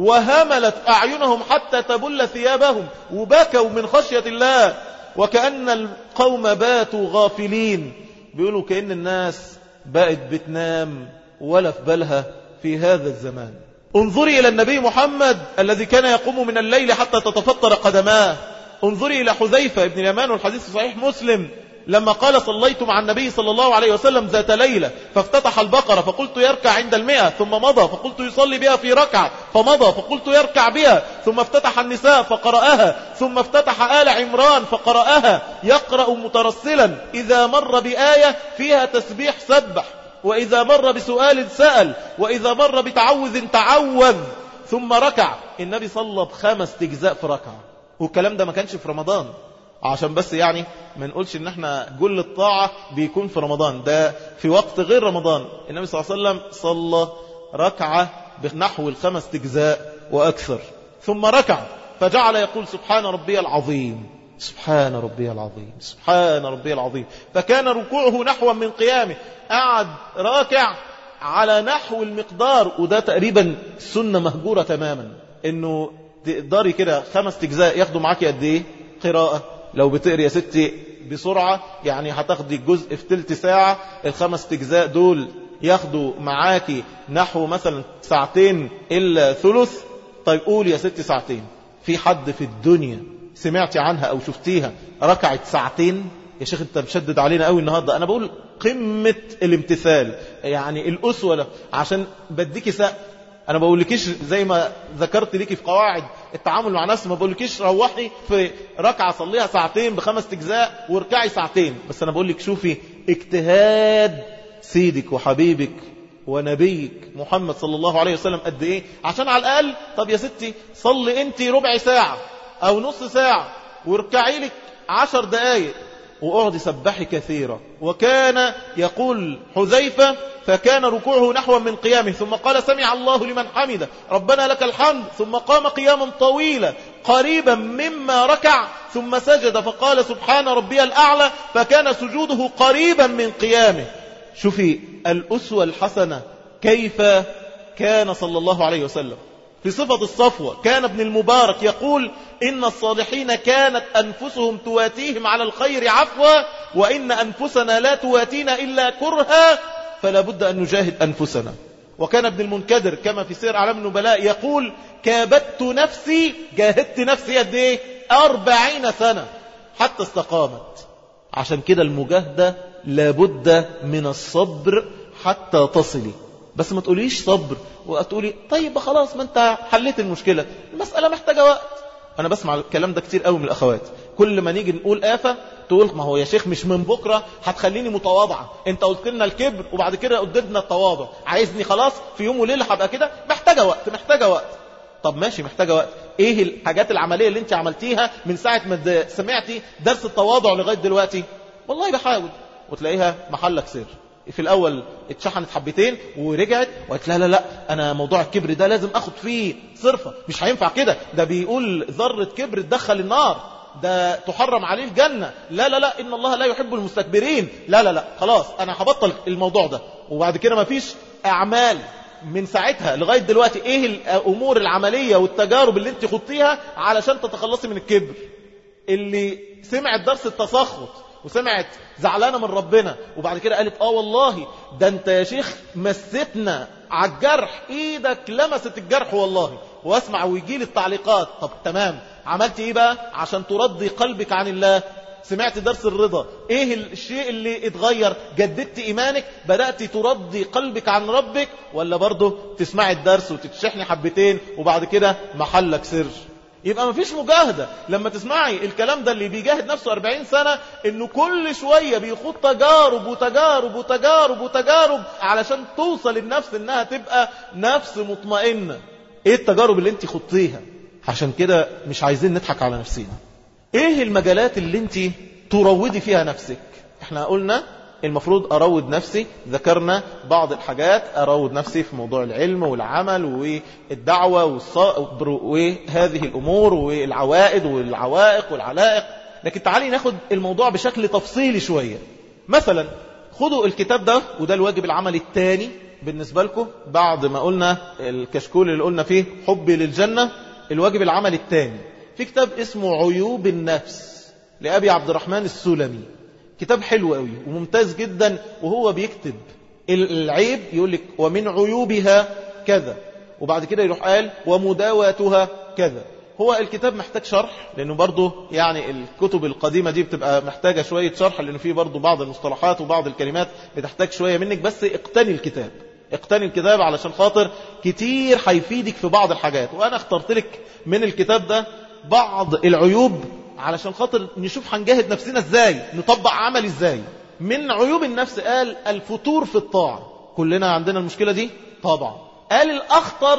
S1: وهملت أعينهم حتى تبل ثيابهم وبكوا من خشية الله، وكأن القوم باتوا غافلين؟ بيقولوا كأن الناس بقت بتنام ولا في بالها في هذا الزمان. انظري إلى النبي محمد الذي كان يقوم من الليل حتى تتفطر قدماه. انظري إلى حذيفة بن اليمان، والحديث صحيح مسلم، لما قال صليت مع النبي صلى الله عليه وسلم ذات ليلة فافتتح البقرة فقلت يركع عند 100 ثم مضى، فقلت يصلي بها في ركعة فمضى، فقلت يركع بها، ثم افتتح النساء فقرأها، ثم افتتح آل عمران فقرأها، يقرأ مترسلا إذا مر بآية فيها تسبيح سبح، وإذا مر بسؤال سأل، وإذا مر بتعوذ تعوذ، ثم ركع. النبي صلى ب5 أجزاء في ركعة، والكلام ده ما كانش في رمضان، عشان بس يعني ما نقولش ان احنا كل الطاعة بيكون في رمضان، ده في وقت غير رمضان. النبي صلى الله عليه وسلم صلى ركعة بنحو 5 أجزاء وأكثر، ثم ركع فجعل يقول سبحان ربي العظيم سبحان ربي العظيم سبحان ربي العظيم، فكان ركوعه نحو من قيامه، قعد راكع على نحو المقدار. وده تقريبا سنة مهجورة تماما، انه تقدري كده 5 أجزاء ياخدوا معاكي قد ايه قراءة؟ لو بتقري يا ستي بسرعة يعني هتاخدي الجزء في 3 ساعة، ال5 أجزاء دول ياخدوا معاكي نحو مثلا 2 إلا ثلث. طيب قول يا ستي 2 ساعة. في حد في الدنيا سمعتي عنها او شفتيها ركعت 2 ساعة؟ يا شيخ انت مشدد علينا قوي النهاردة. انا بقول قمة الامتثال، يعني الأسوة، عشان بديكي سقف. انا بقولكيش زي ما ذكرت ليكي في قواعد التعامل مع نفسي، ما بقولكيش روحي في ركعة صليها 2 ساعة ب5 أجزاء واركعي 2 ساعة، بس انا بقولك شوفي اجتهاد سيدك وحبيبك ونبيك محمد صلى الله عليه وسلم قد ايه، عشان على الاقل طب يا ستي صلي انت ربع ساعة او نص ساعة واركعي لك 10 دقايق واقعدي سبحي كثيرا. وكان يقول حذيفة فكان ركوعه نحو من قيامه، ثم قال سمع الله لمن حمده ربنا لك الحمد، ثم قام قياما طويلا قريبا مما ركع، ثم سجد فقال سبحان ربي الأعلى، فكان سجوده قريبا من قيامه. شوفي الأسوة الحسنة كيف كان صلى الله عليه وسلم في صفة الصفوة. كان ابن المبارك يقول إن الصالحين كانت أنفسهم تواتيهم على الخير عفوا، وإن أنفسنا لا تواتينا إلا كرها، فلا بد أن نجاهد أنفسنا. وكان ابن المنكدر كما في سير أعلام النبلاء يقول كابدت نفسي، جاهدت نفسي قد ايه؟ 40 سنة حتى استقامت. عشان كده المجاهدة لابد من الصبر حتى تصلي. بس ما تقوليش صبر وتقولي طيب خلاص ما انت حليت المشكلة، المسألة محتاجة وقت. انا بسمع الكلام ده كتير قوي من الاخوات، كل ما نيجي نقول آفة تقول ما هو يا شيخ مش من بكرة هتخليني متواضعة، انت قلت لنا الكبر وبعد كده قدرنا التواضع، عايزني خلاص في يوم وليلة هبقى كده؟ محتاجة وقت، محتاجة وقت. طب ماشي محتاجة وقت، ايه الحاجات العملية اللي انت عملتيها من ساعة ما سمعتي درس التواضع لغاية دلوقتي؟ والله بحاول، وتلاقيها محلك سر. في الأول اتشحنت حبتين ورجعت وقالت لا لا لا أنا موضوع الكبر ده لازم أخد فيه صرفة، مش هينفع كده، ده بيقول ذرة كبر تدخل النار، ده تحرم عليه الجنة، لا لا لا إن الله لا يحب المستكبرين، لا لا لا خلاص أنا هبطل الموضوع ده. وبعد كده ما فيش أعمال من ساعتها لغاية دلوقتي. إيه الأمور العملية والتجارب اللي انت خضتيها علشان تتخلصي من الكبر؟ اللي سمعت درس التسخط وسمعت زعلانة من ربنا وبعد كده قالت والله ده انت يا شيخ مستنا على الجرح، ايدك لمست الجرح والله، واسمع ويجي لي التعليقات. طب تمام، عملت ايه بقى عشان ترضي قلبك عن الله؟ سمعت درس الرضا، ايه الشيء اللي اتغير؟ جددت ايمانك، بدأت ترضي قلبك عن ربك، ولا برضه تسمعي الدرس وتتشحني حبتين وبعد كده محلك سر؟ يبقى مفيش مجاهدة. لما تسمعي الكلام ده اللي بيجاهد نفسه 40 سنة انه كل شوية بيخوض تجارب وتجارب وتجارب وتجارب علشان توصل النفس انها تبقى نفس مطمئنة. ايه التجارب اللي انت خضتيها؟ عشان كده مش عايزين نضحك على نفسنا. ايه المجالات اللي انت تروضي فيها نفسك؟ احنا قلنا المفروض أروض نفسي، ذكرنا بعض الحاجات، أروض نفسي في موضوع العلم والعمل والدعوة والصبر وهذه الأمور والعوائد والعوائق والعلائق. لكن تعالي ناخد الموضوع بشكل تفصيلي شوية. مثلا خدوا الكتاب ده، وده الواجب العملي الثاني بالنسبة لكم بعد ما قلنا الكشكول اللي قلنا فيه حبي للجنة. الواجب العملي الثاني في كتاب اسمه عيوب النفس لأبي عبد الرحمن السلمي. كتاب حلو قوي وممتاز جدا، وهو بيكتب العيب يقول لك ومن عيوبها كذا، وبعد كده يروح قال ومداواتها كذا. هو الكتاب محتاج شرح لأنه برضه يعني الكتب القديمة دي بتبقى محتاجة شوية شرح، لأنه فيه برضه بعض المصطلحات وبعض الكلمات بتحتاج شوية منك. بس اقتني الكتاب، اقتني الكتاب علشان خاطر كتير هيفيدك في بعض الحاجات. وأنا اخترت لك من الكتاب ده بعض العيوب علشان خاطر نشوف هنجاهد نفسنا ازاي، نطبق عمل ازاي. من عيوب النفس قال الفتور في الطاعة. كلنا عندنا المشكلة دي طبعا. قال الأخطر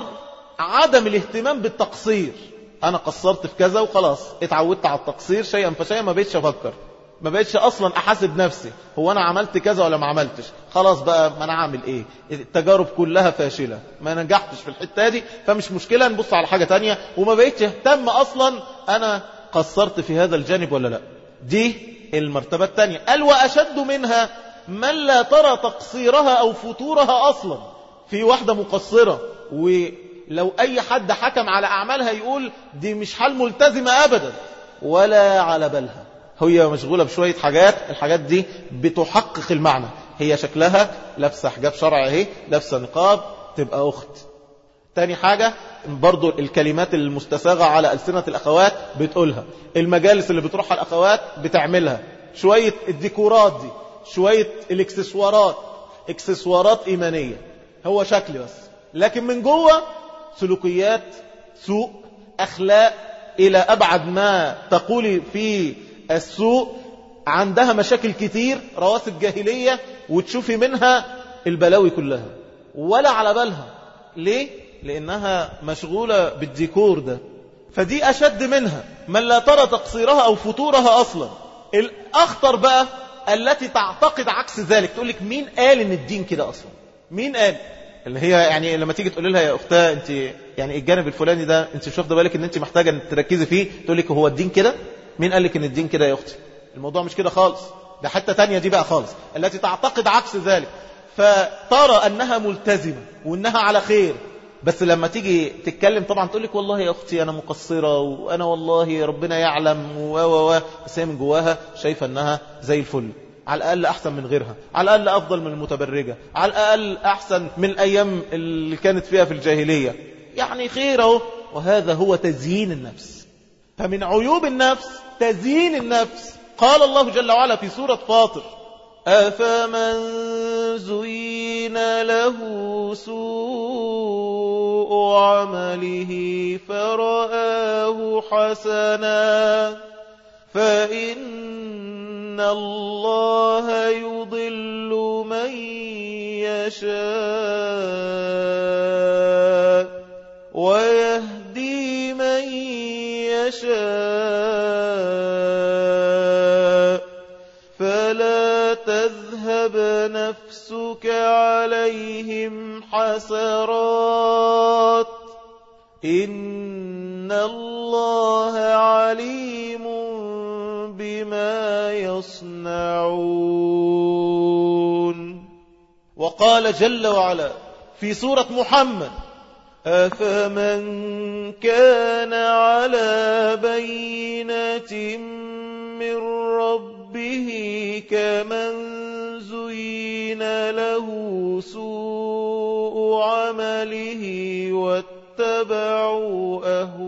S1: عدم الاهتمام بالتقصير. أنا قصرت في كذا وخلاص اتعودت على التقصير شيئا فشيئا، ما بقتش أفكر، ما بقتش أصلا أحاسب نفسي هو أنا عملت كذا ولا ما عملتش، خلاص بقى ما أنا عامل إيه، التجارب كلها فاشلة، ما نجحتش في الحتة دي فمش مشكلة نبص على حاجة تانية، وما بقتش اهتم أصلا أنا قصرت في هذا الجانب ولا لا. دي المرتبة الثانية. قال وأشد منها من لا ترى تقصيرها أو فتورها أصلا. في واحدة مقصرة ولو أي حد حكم على أعمالها يقول دي مش حال ملتزمة أبدا، ولا على بالها، هي مشغولة بشوية حاجات، الحاجات دي بتحقق المعنى. هي شكلها لابسة حجاب شرعي اهي، لابسة نقاب، تبقى أخت. تاني حاجة برضو الكلمات المستساغة على ألسنة الأخوات بتقولها، المجالس اللي بتروحها الأخوات بتعملها، شوية الديكورات دي، شوية الاكسسوارات، اكسسوارات إيمانية، هو شكل بس، لكن من جوه سلوكيات سوء، أخلاق إلى أبعد ما تقولي في السوء، عندها مشاكل كتير، رواسب جاهلية، وتشوفي منها البلاوي كلها ولا على بالها. ليه؟ لأنها مشغولة بالديكور ده. فدي أشد منها من لا ترى تقصيرها أو فتورها أصلا. الأخطر بقى التي تعتقد عكس ذلك، تقول لك مين قال إن الدين كده أصلا؟ مين قال؟ اللي هي يعني لما تيجي تقول لها يا أختها أنت يعني الجانب الفلاني ده أنت مش واخده بالك إن أنت محتاجة أن تركزي فيه، تقول لك هو الدين كده؟ مين قال لك إن الدين كده يا أختي؟ الموضوع مش كده خالص، ده حتى تانية دي بقى خالص، التي تعتقد عكس ذلك، فترى أنها ملتزمة وأنها على خير، بس لما تيجي تتكلم طبعا تقول لك والله يا أختي أنا مقصرة وأنا والله ربنا يعلم بس هي من جواها شايفة أنها زي الفل. على الأقل أحسن من غيرها، على الأقل أفضل من المتبرجة، على الأقل أحسن من الأيام اللي كانت فيها في الجاهلية، يعني خيره. وهذا هو تزيين النفس. فمن عيوب النفس تزيين النفس. قال الله جل وعلا في سورة فاطر: أفمن زين له سوء عمله فرآه حسنا فإن الله يضل من يشاء ويهدي من يشاء فلا تذهب نفسك عليهم حسرات إن الله عليم بما يصنعون. وقال جل وعلا في سورة محمد: أفمن كان على بينة من ربه كمن زين له سوء عمله واتبعوا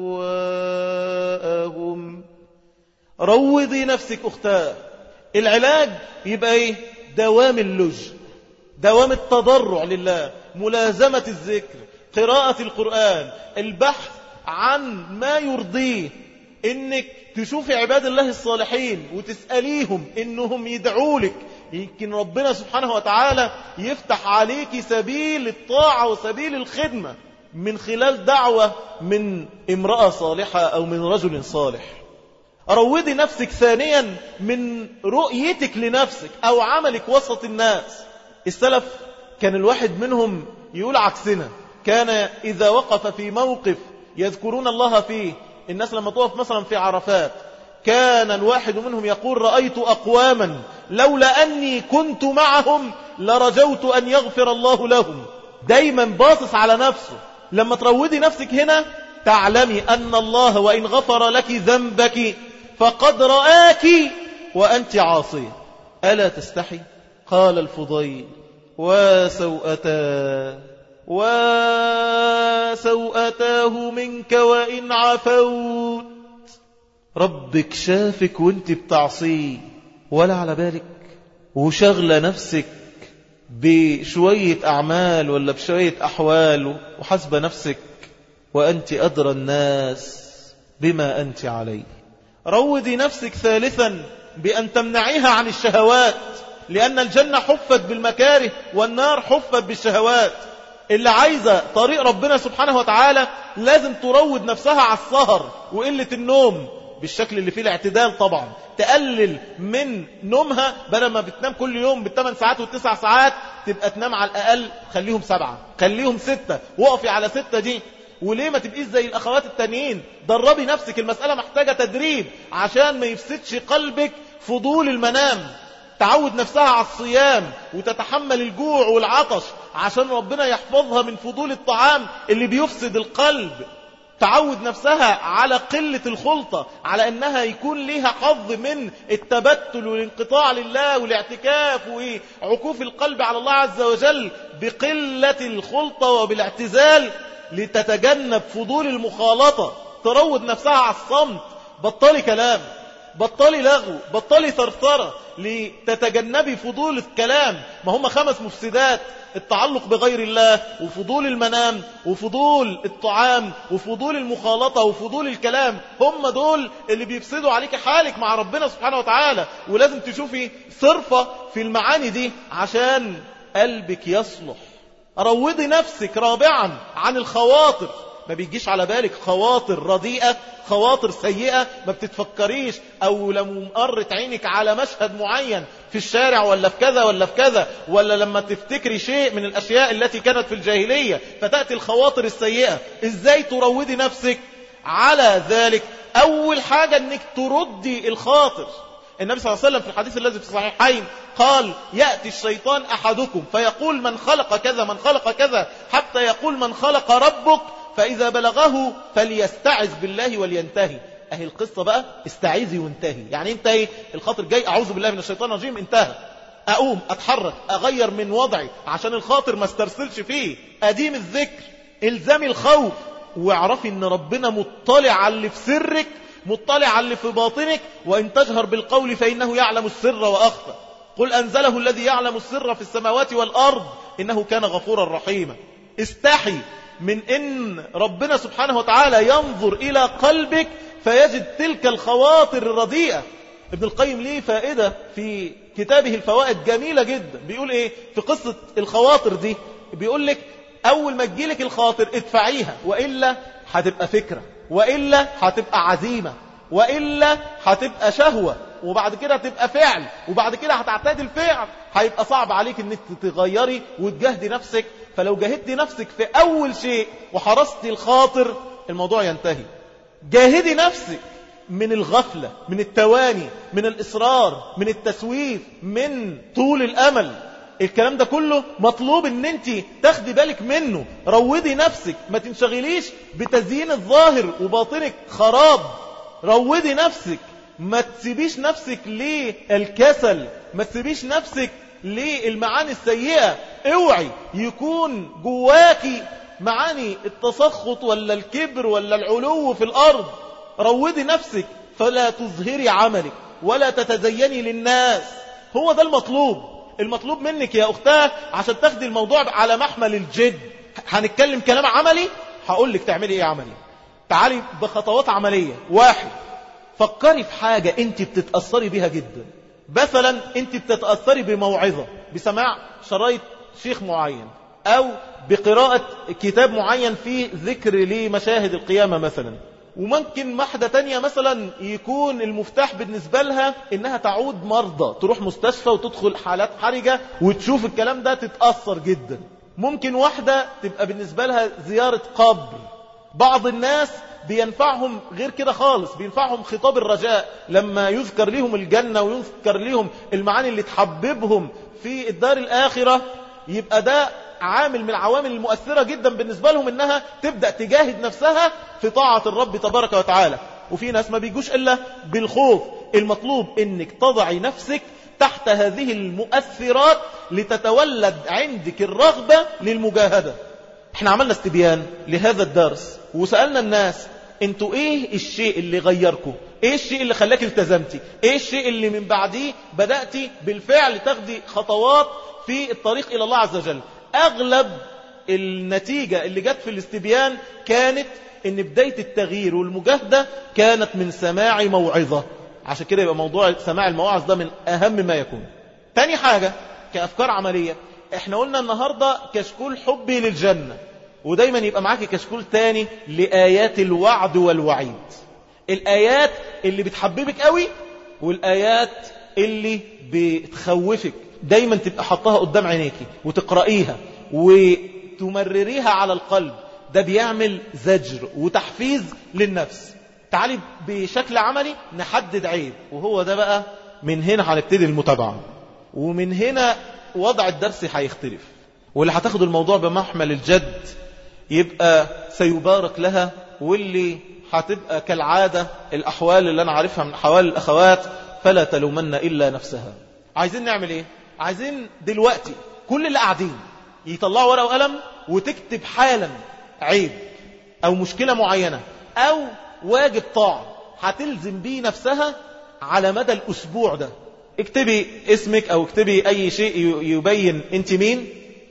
S1: أهواءهم. روضي نفسك أختاه. العلاج يبقى إيه؟ دوام اللجء، دوام التضرع لله، ملازمة الذكر، قراءة القرآن، البحث عن ما يرضيه، إنك تشوفي عباد الله الصالحين وتسأليهم إنهم يدعوا لك، يمكن ربنا سبحانه وتعالى يفتح عليك سبيل الطاعة وسبيل الخدمة من خلال دعوة من امرأة صالحة أو من رجل صالح. روضي نفسك ثانيا من رؤيتك لنفسك أو عملك وسط الناس. السلف كان الواحد منهم يقول عكسنا، كان إذا وقف في موقف يذكرون الله فيه، الناس لما توقف مثلا في عرفات، كان الواحد منهم يقول: رأيت أقواما لولا أني كنت معهم لرجوت أن يغفر الله لهم. دايما باصص على نفسه. لما تروضي نفسك هنا تعلمي أن الله وإن غفر لك ذنبك فقد رآك وأنت عاصية. ألا تستحي؟ قال الفضيل: وسوءتاه منك وإن عفوت. ربك شافك وانت بتعصيه ولا على بالك، وشغل نفسك بشوية أعمال ولا بشوية أحوال، وحسب نفسك وأنت أدرى الناس بما أنت عليه. روضي نفسك ثالثا بأن تمنعيها عن الشهوات، لأن الجنة حفت بالمكاره والنار حفت بالشهوات. اللي عايزة طريق ربنا سبحانه وتعالى لازم تروض نفسها على السهر وقلة النوم بالشكل اللي فيه الاعتدال. طبعا تقلل من نومها، بدل ما بتنام كل يوم ب8 ساعات و9 ساعات تبقى تنام على الأقل خليهم 7، خليهم 6، وقفي على 6 دي. وليه ما تبقيش زي الأخوات التانيين؟ دربي نفسك، المسألة محتاجة تدريب عشان ما يفسدش قلبك فضول المنام. تعود نفسها على الصيام وتتحمل الجوع والعطش عشان ربنا يحفظها من فضول الطعام اللي بيفسد القلب. تعود نفسها على قلة الخلطة، على أنها يكون لها حظ من التبتل والانقطاع لله والاعتكاف وعكوف القلب على الله عز وجل بقلة الخلطة وبالاعتزال، لتتجنب فضول المخالطة. تروض نفسها على الصمت، بطلي كلام، بطلي لغو، بطلي ثرثرة، لتتجنبي فضول الكلام. ما هم 5 مفسدات: التعلق بغير الله، وفضول المنام، وفضول الطعام، وفضول المخالطة، وفضول الكلام. هم دول اللي بيفسدوا عليك حالك مع ربنا سبحانه وتعالى. ولازم تشوفي صرفة في المعاني دي عشان قلبك يصلح. روضي نفسك رابعا عن الخواطر. ما بيجيش على بالك خواطر رديئة، خواطر سيئة، ما بتتفكريش، أو لما مرت عينك على مشهد معين في الشارع ولا في كذا ولا في كذا، ولا لما تفتكري شيء من الأشياء التي كانت في الجاهلية فتأتي الخواطر السيئة. إزاي تروضي نفسك على ذلك؟ أول حاجة أنك تردي الخاطر. النبي صلى الله عليه وسلم في الحديث الذي في الصحيحين قال: يأتي الشيطان أحدكم فيقول من خلق كذا من خلق كذا، حتى يقول من خلق ربك، فإذا بلغه فليستعذ بالله ولينتهي. أهي القصة بقى، استعيذي وانتهي. يعني انتهي الخاطر جاي، أعوذ بالله من الشيطان الرجيم، انتهى. اقوم اتحرك اغير من وضعي عشان الخاطر ما استرسلش فيه، اديم الذكر، الزامي الخوف، واعرفي ان ربنا مطلع على اللي في سرك، مطلع على اللي في باطنك، وان تجهر بالقول فانه يعلم السر واخفى. قل انزله الذي يعلم السر في السماوات والارض انه كان غفورا رحيما. استحي من ان ربنا سبحانه وتعالى ينظر الى قلبك فيجد تلك الخواطر الرديئة. ابن القيم ليه فائدة في كتابه الفوائد جميلة جدا، بيقول ايه في قصة الخواطر دي؟ بيقول لك اول ما تجيلك الخاطر ادفعيها، وإلا هتبقى فكرة، وإلا هتبقى عزيمة، وإلا هتبقى شهوة، وبعد كده هتبقى فعل، وبعد كده هتعتاد الفعل، هيبقى صعب عليك انك تغيري وتجاهدي نفسك. فلو جاهدتي نفسك في اول شيء وحرصتي الخاطر الموضوع ينتهي. جاهدي نفسك من الغفلة، من التواني، من الإصرار، من التسويف، من طول الأمل. الكلام ده كله مطلوب ان انت تاخدي بالك منه. روضي نفسك، ما تنشغليش بتزيين الظاهر وباطنك خراب. روضي نفسك، ما تسيبيش نفسك للكسل، ما تسيبيش نفسك للمعاني السيئة. اوعي يكون جواكي معاني التسخط ولا الكبر ولا العلو في الأرض. روضي نفسك فلا تظهري عملك ولا تتزيني للناس. هو ده المطلوب منك يا أختاه عشان تاخدي الموضوع على محمل الجد. هنتكلم كلام عملي، هقول لك تعملي ايه عملي. تعالي بخطوات عملية. واحد، فكري في حاجة انت بتتأثري بيها جدا. مثلا انت بتتأثري بموعظة، بسماع شرايط شيخ معين، او بقراءة كتاب معين فيه ذكر لمشاهد القيامة مثلا. وممكن واحدة تانية مثلا يكون المفتاح بالنسبة لها انها تعود مرضى، تروح مستشفى وتدخل حالات حرجة وتشوف الكلام ده تتأثر جدا. ممكن واحدة تبقى بالنسبة لها زيارة قبر. بعض الناس بينفعهم غير كده خالص، بينفعهم خطاب الرجاء لما يذكر لهم الجنة ويذكر لهم المعاني اللي تحببهم في الدار الآخرة. يبقى ده عامل من العوامل المؤثرة جدا بالنسبة لهم انها تبدأ تجاهد نفسها في طاعة الرب تبارك وتعالى. وفي ناس ما بيجوش الا بالخوف. المطلوب انك تضعي نفسك تحت هذه المؤثرات لتتولد عندك الرغبة للمجاهدة. احنا عملنا استبيان لهذا الدرس وسألنا الناس انتوا ايه الشيء اللي غيركم، ايه الشيء اللي خلاك التزمتي، ايه الشيء اللي من بعديه بدأتي بالفعل تاخدي خطوات في الطريق الى الله عز وجل. اغلب النتيجة اللي جت في الاستبيان كانت ان بداية التغيير والمجاهدة كانت من سماع موعظة. عشان كده يبقى موضوع سماع المواعظ ده من اهم ما يكون. تاني حاجة كأفكار عملية، احنا قلنا النهاردة كشكول حبي للجنة، ودايما يبقى معاكي كشكول تاني لآيات الوعد والوعيد. الآيات اللي بتحببك قوي والآيات اللي بتخوفك دايما تبقى حطها قدام عينيكي وتقرأيها وتمرريها على القلب. ده بيعمل زجر وتحفيز للنفس. تعالي بشكل عملي نحدد عيب، وهو ده بقى من هنا هنبتدي المتابعة، ومن هنا وضع الدرس هيختلف. واللي هتاخد الموضوع بمحمل الجد يبقى سيبارك لها، واللي هتبقى كالعادة الأحوال اللي أنا عارفها من أحوال الأخوات فلا تلومن إلا نفسها. عايزين نعمل إيه؟ عايزين دلوقتي كل اللي قاعدين يطلعوا ورقة وقلم وتكتب حالا عيب أو مشكلة معينة أو واجب طاعة هتلزم بيه نفسها على مدى الأسبوع ده. اكتبي اسمك أو اكتبي أي شيء يبين أنت مين،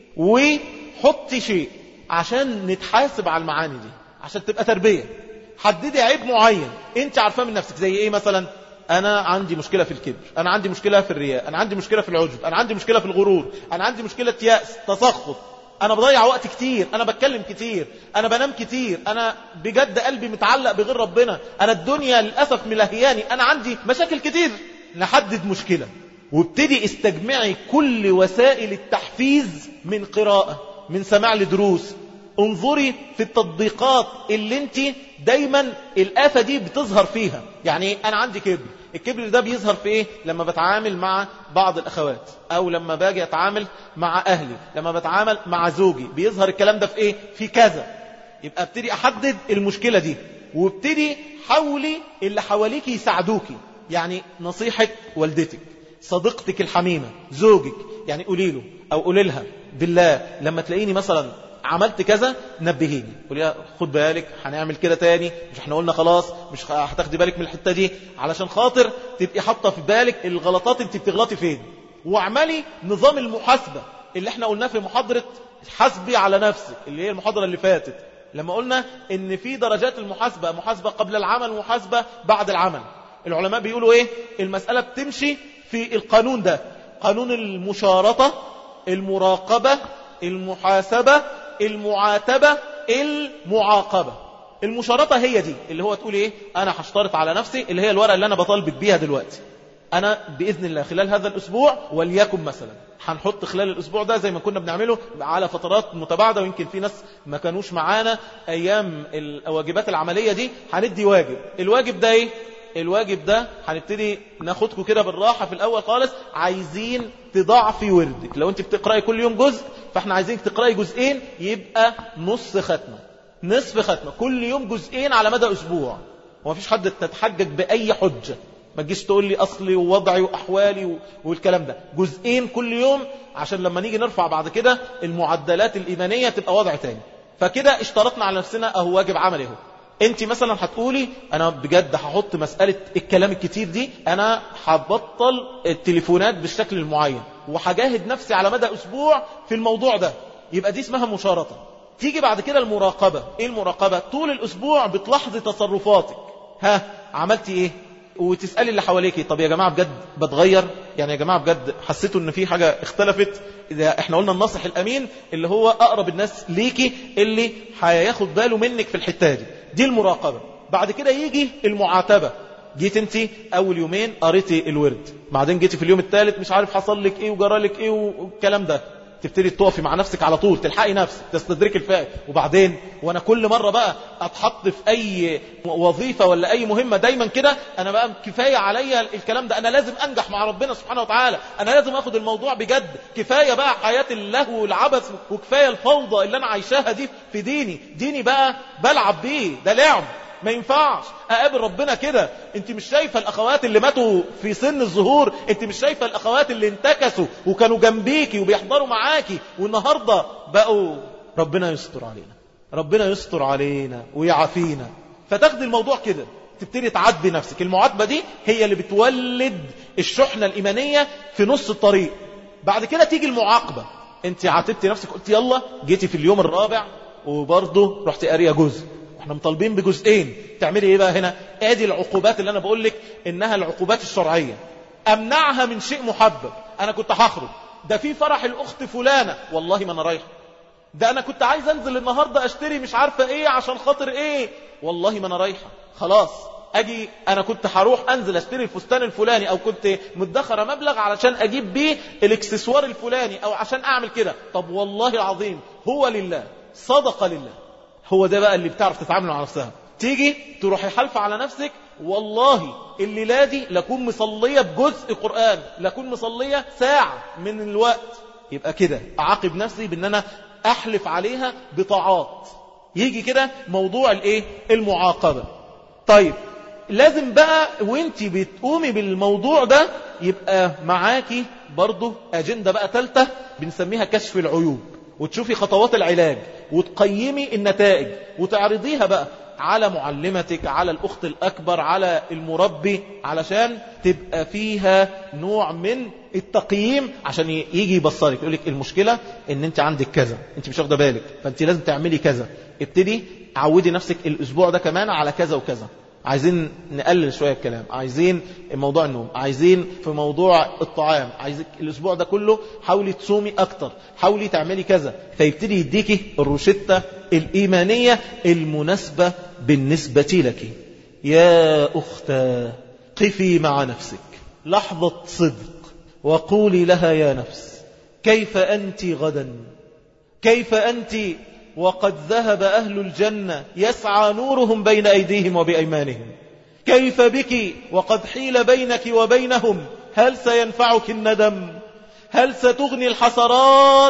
S1: وحطي شيء عشان نتحاسب على المعاني دي، عشان تبقى تربية. حددي عيب معين انت عارفاه من نفسك. زي ايه مثلا؟ انا عندي مشكلة في الكبر، انا عندي مشكلة في الرياء، انا عندي مشكلة في العجب، انا عندي مشكلة في الغرور، انا عندي مشكلة يأس، تسخط، انا بضيع وقت كتير، انا بتكلم كتير، انا بنام كتير، انا بجد قلبي متعلق بغير ربنا، انا الدنيا للأسف ملهياني، انا عندي مشاكل كتير. نحدد مشكلة وابتدي استجمعي كل وسائل التحفيز، من قراءة، من سماع لدروس. انظري في التطبيقات اللي انت دايما الآفة دي بتظهر فيها. يعني انا عندي كبر، الكبر ده بيظهر في ايه؟ لما بتعامل مع بعض الاخوات، او لما باجي اتعامل مع اهلي، لما بتعامل مع زوجي، بيظهر الكلام ده في ايه؟ في كذا. يبقى ابتدي احدد المشكلة دي، وابتدي حاولي اللي حواليك يساعدوكي. يعني نصيحة والدتك، صديقتك الحميمة زوجك، يعني قولي له أو قولي لها بالله لما تلاقيني مثلا عملت كذا نبهيني، قولي خد بالك هنعمل كده تاني، مش احنا قلنا خلاص مش هتاخدي بالك من الحتة دي، علشان خاطر تبقي حاطة في بالك الغلطات انت بتغلطي فين. واعملي نظام المحاسبة اللي احنا قلناه في محاضرة حاسبي على نفسك اللي هي المحاضرة اللي فاتت، لما قلنا ان في درجات المحاسبة، محاسبة قبل العمل ومحاسبة بعد العمل. العلماء بيقولوا ايه؟ المسألة بتمشي في القانون ده، قانون المشارطة، المراقبة، المحاسبة، المعاتبة، المعاقبة. المشارطة هي دي اللي هو تقول ايه؟ انا هشترط على نفسي، اللي هي الورقة اللي انا بطالبك بيها دلوقتي، انا باذن الله خلال هذا الاسبوع وليكن مثلا هنحط خلال الاسبوع ده زي ما كنا بنعمله على فترات متباعده، ويمكن في ناس ما كانوش معانا ايام الواجبات العمليه دي، هندي واجب. الواجب ده ايه؟ الواجب ده هنبتدي ناخدكم كده بالراحه في الاول خالص، عايزين تضاعفي وردك. لو انت بتقراي كل يوم جزء، فاحنا عايزينك تقراي جزئين، يبقى نص ختمه، نصف ختمه، كل يوم جزئين على مدى اسبوع. ومفيش حد تتحجج باي حجه، ما تجيش تقول لي أصلي ووضعي وأحوالي والكلام ده. جزئين كل يوم عشان لما نيجي نرفع بعد كده المعدلات الإيمانية تبقى وضع تاني. فكده اشترطنا على نفسنا أهو واجب عملي اهو. انت مثلا هتقولي أنا بجد هحط مسألة الكلام الكتير دي، أنا هبطل التليفونات بالشكل المعين، وهجاهد نفسي على مدى أسبوع في الموضوع ده. يبقى دي اسمها مشارطة. تيجي بعد كده المراقبة. ايه المراقبة؟ طول الأسبوع بتلاحظي تصرفاتك، عملتي ايه؟ وتسألي اللي حواليكي، طب يا جماعة بجد بتغير؟ يعني يا جماعة بجد حسيتوا ان في حاجة اختلفت؟ إذا احنا قلنا الناصح الأمين اللي هو أقرب الناس ليكي، اللي هياخد باله منك في الحتة دي المراقبة. بعد كده يجي المعاتبة. جيت انت أول يومين قريتي الورد، بعدين جيتي في اليوم الثالث مش عارف حصل لك ايه وجرالك ايه والكلام ده، تبتدي تقفي مع نفسك على طول، تلحقي نفسك، تستدرك الفائق. وبعدين وانا كل مرة بقى اتحط في اي وظيفة ولا اي مهمة دايما كده، انا بقى كفاية عليا الكلام ده، انا لازم انجح مع ربنا سبحانه وتعالى، انا لازم اخد الموضوع بجد، كفاية بقى حياة اللهو والعبث، وكفاية الفوضى اللي انا عايشاها دي في ديني بقى بلعب بيه، ده لعب ما ينفعش اقابل ربنا كده. انت مش شايفة الاخوات اللي ماتوا في سن الظهور؟ انت مش شايفة الاخوات اللي انتكسوا وكانوا جنبيكي وبيحضروا معاكي والنهاردة بقوا؟ ربنا يستر علينا، ربنا يستر علينا ويعافينا. فتاخد الموضوع كده، تبتدي تعاتبي نفسك. المعاتبة دي هي اللي بتولد الشحنة الإيمانية في نص الطريق. بعد كده تيجي المعاقبة. انت عاتبتي نفسك، قلت يلا، جيتي في اليوم الرابع وبرضه رحت قارية جزء، احنا مطالبين بجزئين، تعملي ايه بقى هنا؟ ادي العقوبات اللي انا بقول لك انها العقوبات الشرعية. امنعها من شيء محبب. انا كنت هخرج، ده في فرح الاخت فلانة، والله ما انا رايحة. ده انا كنت عايز انزل النهاردة اشتري مش عارفة ايه عشان خاطر ايه، والله ما انا رايحة. خلاص اجي انا كنت هروح انزل اشتري الفستان الفلاني، او كنت مدخره مبلغ علشان اجيب بيه الاكسسوار الفلاني، او عشان اعمل كده. طب والله العظيم هو لله، صدقة لله. هو ده بقى اللي بتعرف تتعامل مع نفسها. تيجي تروحي حلفة على نفسك، والله الليلة دي لكون مصلية بجزء قرآن، لكون مصلية ساعة من الوقت. يبقى كده أعاقب نفسي بأن أنا أحلف عليها بطاعات. يجي كده موضوع الايه؟ المعاقبة. طيب لازم بقى وانتي بتقومي بالموضوع ده يبقى معاكي برضو أجندة بقى ثالثة بنسميها كشف العيوب، وتشوفي خطوات العلاج، وتقيمي النتائج، وتعرضيها بقى على معلمتك، على الأخت الأكبر، على المربي، علشان تبقى فيها نوع من التقييم، عشان يجي يبصرك يقولك المشكلة ان انت عندك كذا، انت مش واخده بالك، فانت لازم تعملي كذا. ابتدي عودي نفسك الأسبوع ده كمان على كذا وكذا. عايزين نقلل شوية الكلام، عايزين موضوع النوم، عايزين في موضوع الطعام، عايزك الأسبوع ده كله حاولي تصومي أكتر، حاولي تعملي كذا. فيبتدي يديكي الروشتة الإيمانية المناسبة بالنسبة لك. يا أختاه قفي مع نفسك لحظة صدق وقولي لها يا نفس كيف أنت غدا؟ كيف أنت وقد ذهب أهل الجنة يسعى نورهم بين أيديهم وبأيمانهم؟ كيف بك وقد حيل بينك وبينهم؟ هل سينفعك الندم؟ هل ستغني الحسرات؟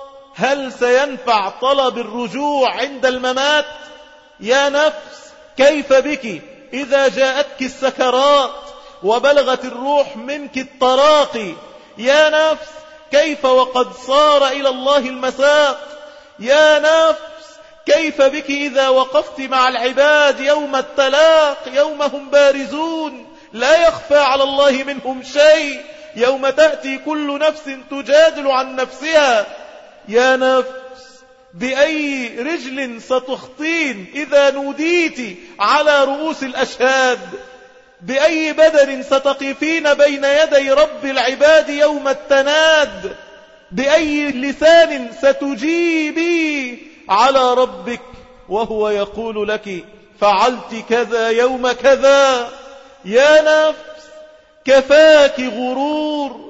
S1: هل سينفع طلب الرجوع عند الممات؟ يا نفس كيف بك إذا جاءتك السكرات وبلغت الروح منك التراقي. يا نفس كيف وقد صار إلى الله المساق. يا نفس كيف بك إذا وقفت مع العباد يوم التلاق، يوم هم بارزون لا يخفى على الله منهم شيء، يوم تأتي كل نفس تجادل عن نفسها. يا نفس بأي رجل ستخطين إذا نوديت على رؤوس الأشهاد؟ بأي بدن ستقفين بين يدي رب العباد يوم التناد؟ بأي لسان ستجيبي على ربك وهو يقول لك فعلت كذا يوم كذا؟ يا نفس كفاك غرور،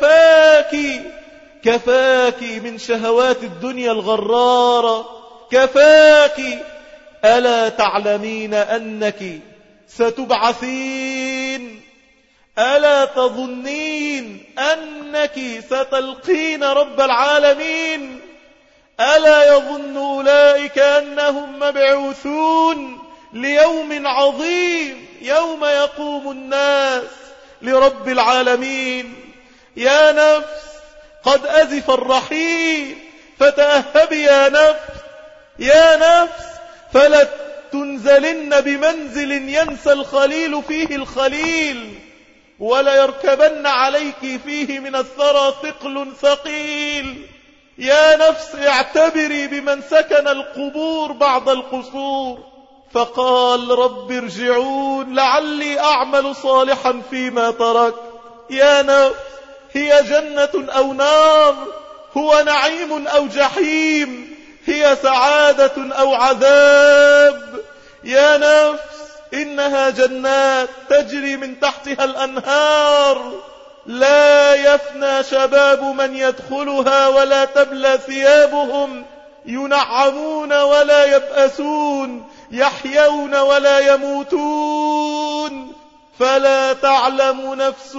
S1: كفاك من شهوات الدنيا الغرارة، كفاك. ألا تعلمين أنك ستبعثين؟ ألا تظنين أنك ستلقين رب العالمين؟ ألا يظن أولئك أنهم مبعوثون ليوم عظيم يوم يقوم الناس لرب العالمين؟ يا نفس قد أزف الرحيل فتأهبي يا نفس. يا نفس فلا تنزلن بمنزل ينسى الخليل فيه الخليل، ولا يركبن عليك فيه من الثرى ثقل ثقيل. يا نفس اعتبري بمن سكن القبور بعد القصور فقال رب ارجعون لعلي أعمل صالحا فيما ترك. يا نفس هي جنة أو نار، هو نعيم أو جحيم، هي سعادة أو عذاب. يا نفس إنها جنات تجري من تحتها الأنهار، لا يفنى شباب من يدخلها ولا تبلى ثيابهم، ينعمون ولا يبأسون، يحيون ولا يموتون. فلا تعلم نفس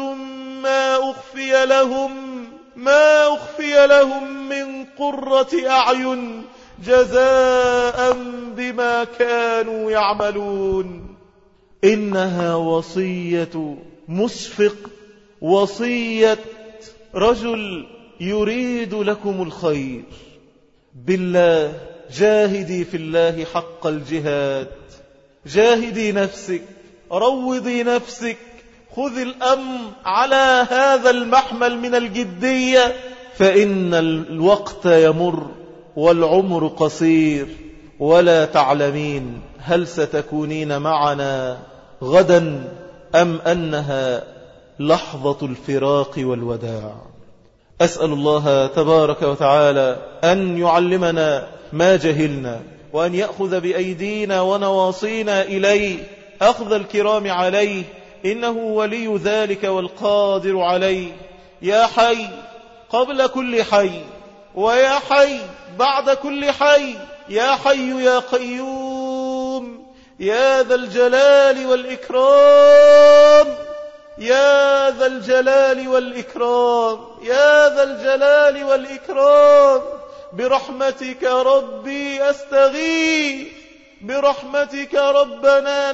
S1: ما أخفي لهم من قرة أعين جزاء بما كانوا يعملون. إنها وصية مسفق، وصية رجل يريد لكم الخير. بالله جاهدي في الله حق الجهاد، جاهدي نفسك، روضي نفسك، خذ الأمر على هذا المحمل من الجدية، فإن الوقت يمر والعمر قصير، ولا تعلمين هل ستكونين معنا غدا أم أنها لحظة الفراق والوداع. أسأل الله تبارك وتعالى أن يعلمنا ما جهلنا، وأن يأخذ بأيدينا ونواصينا إليه أخذ الكرام عليه، إنه ولي ذلك والقادر عليه. يا حي قبل كل حي، ويا حي بعد كل حي، يا حي يا قيوم، يا ذا الجلال والإكرام، يا ذا الجلال والإكرام، يا ذا الجلال والإكرام. برحمتك ربي أستغيث، برحمتك ربنا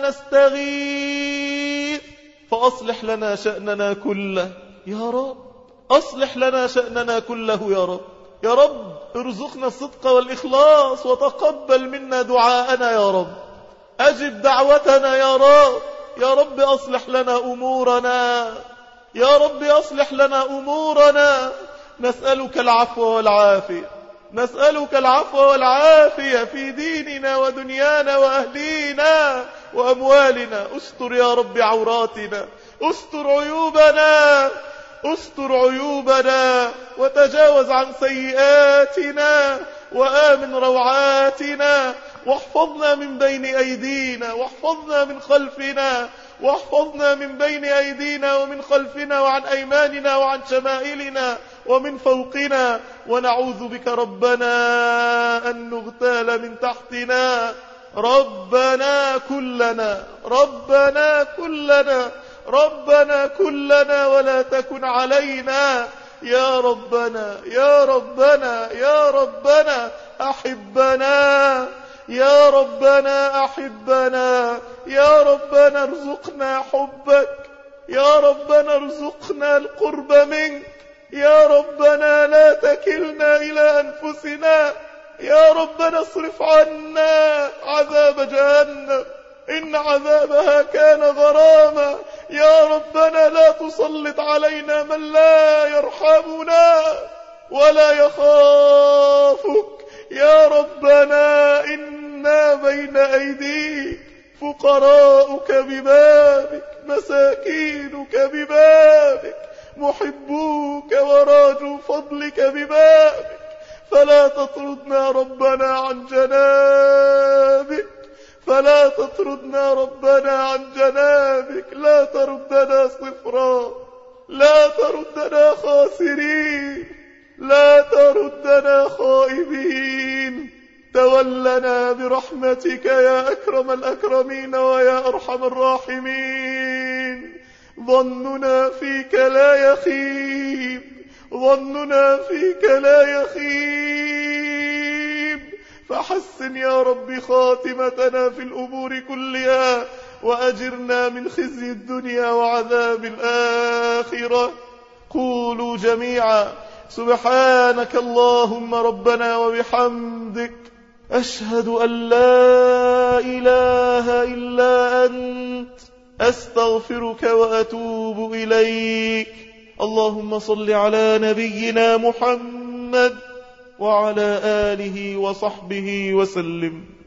S1: نستغيث، فأصلح لنا شأننا كله يا رب، أصلح لنا شأننا كله يا رب. يا رب ارزقنا الصدق والإخلاص، وتقبل منا دعاءنا يا رب، أجب دعوتنا يا رب. يا رب أصلح لنا أمورنا، يا رب أصلح لنا أمورنا. نسألك العفو والعافية، نسألك العفو والعافية في ديننا ودنيانا وأهلينا وأموالنا. استر يا رب عوراتنا، استر عيوبنا، استر عيوبنا، وتجاوز عن سيئاتنا، وآمن روعاتنا، واحفظنا من بين أيدينا، واحفظنا من خلفنا، واحفظنا من بين أيدينا ومن خلفنا وعن أيماننا وعن شمائلنا ومن فوقنا. ونعوذ بك ربنا أن نغتال من تحتنا. ربنا كلنا، ربنا كلنا، ربنا كلنا، ولا تكن علينا. يا ربنا يا ربنا يا ربنا أحبنا، يا ربنا أحبنا، يا ربنا ارزقنا حبك، يا ربنا ارزقنا القرب منك، يا ربنا لا تكلنا إلى أنفسنا، يا ربنا اصرف عنا عذاب جهنم إن عذابها كان غراما، يا ربنا لا تسلط علينا من لا يرحمنا ولا يخافك، يا ربنا إنا بين أيديك فقراؤك ببابك، مساكينك ببابك، محبوك وراجو فضلك ببابك، فلا تطردنا ربنا عن جنابك، فلا تطردنا ربنا عن جنابك، لا تردنا صفرا، لا تردنا خاسرين، لا تردنا خائبين، تولنا برحمتك يا أكرم الأكرمين ويا أرحم الراحمين. ظننا فيك لا يخيب، ظننا فيك لا يخيب، فحسن يا رب خاتمتنا في الأمور كلها، وأجرنا من خزي الدنيا وعذاب الآخرة. قولوا جميعا سبحانك اللهم ربنا وبحمدك، أشهد أن لا إله إلا أنت، أستغفرك وأتوب إليك. اللهم صل على نبينا محمد وعلى آله وصحبه وسلم.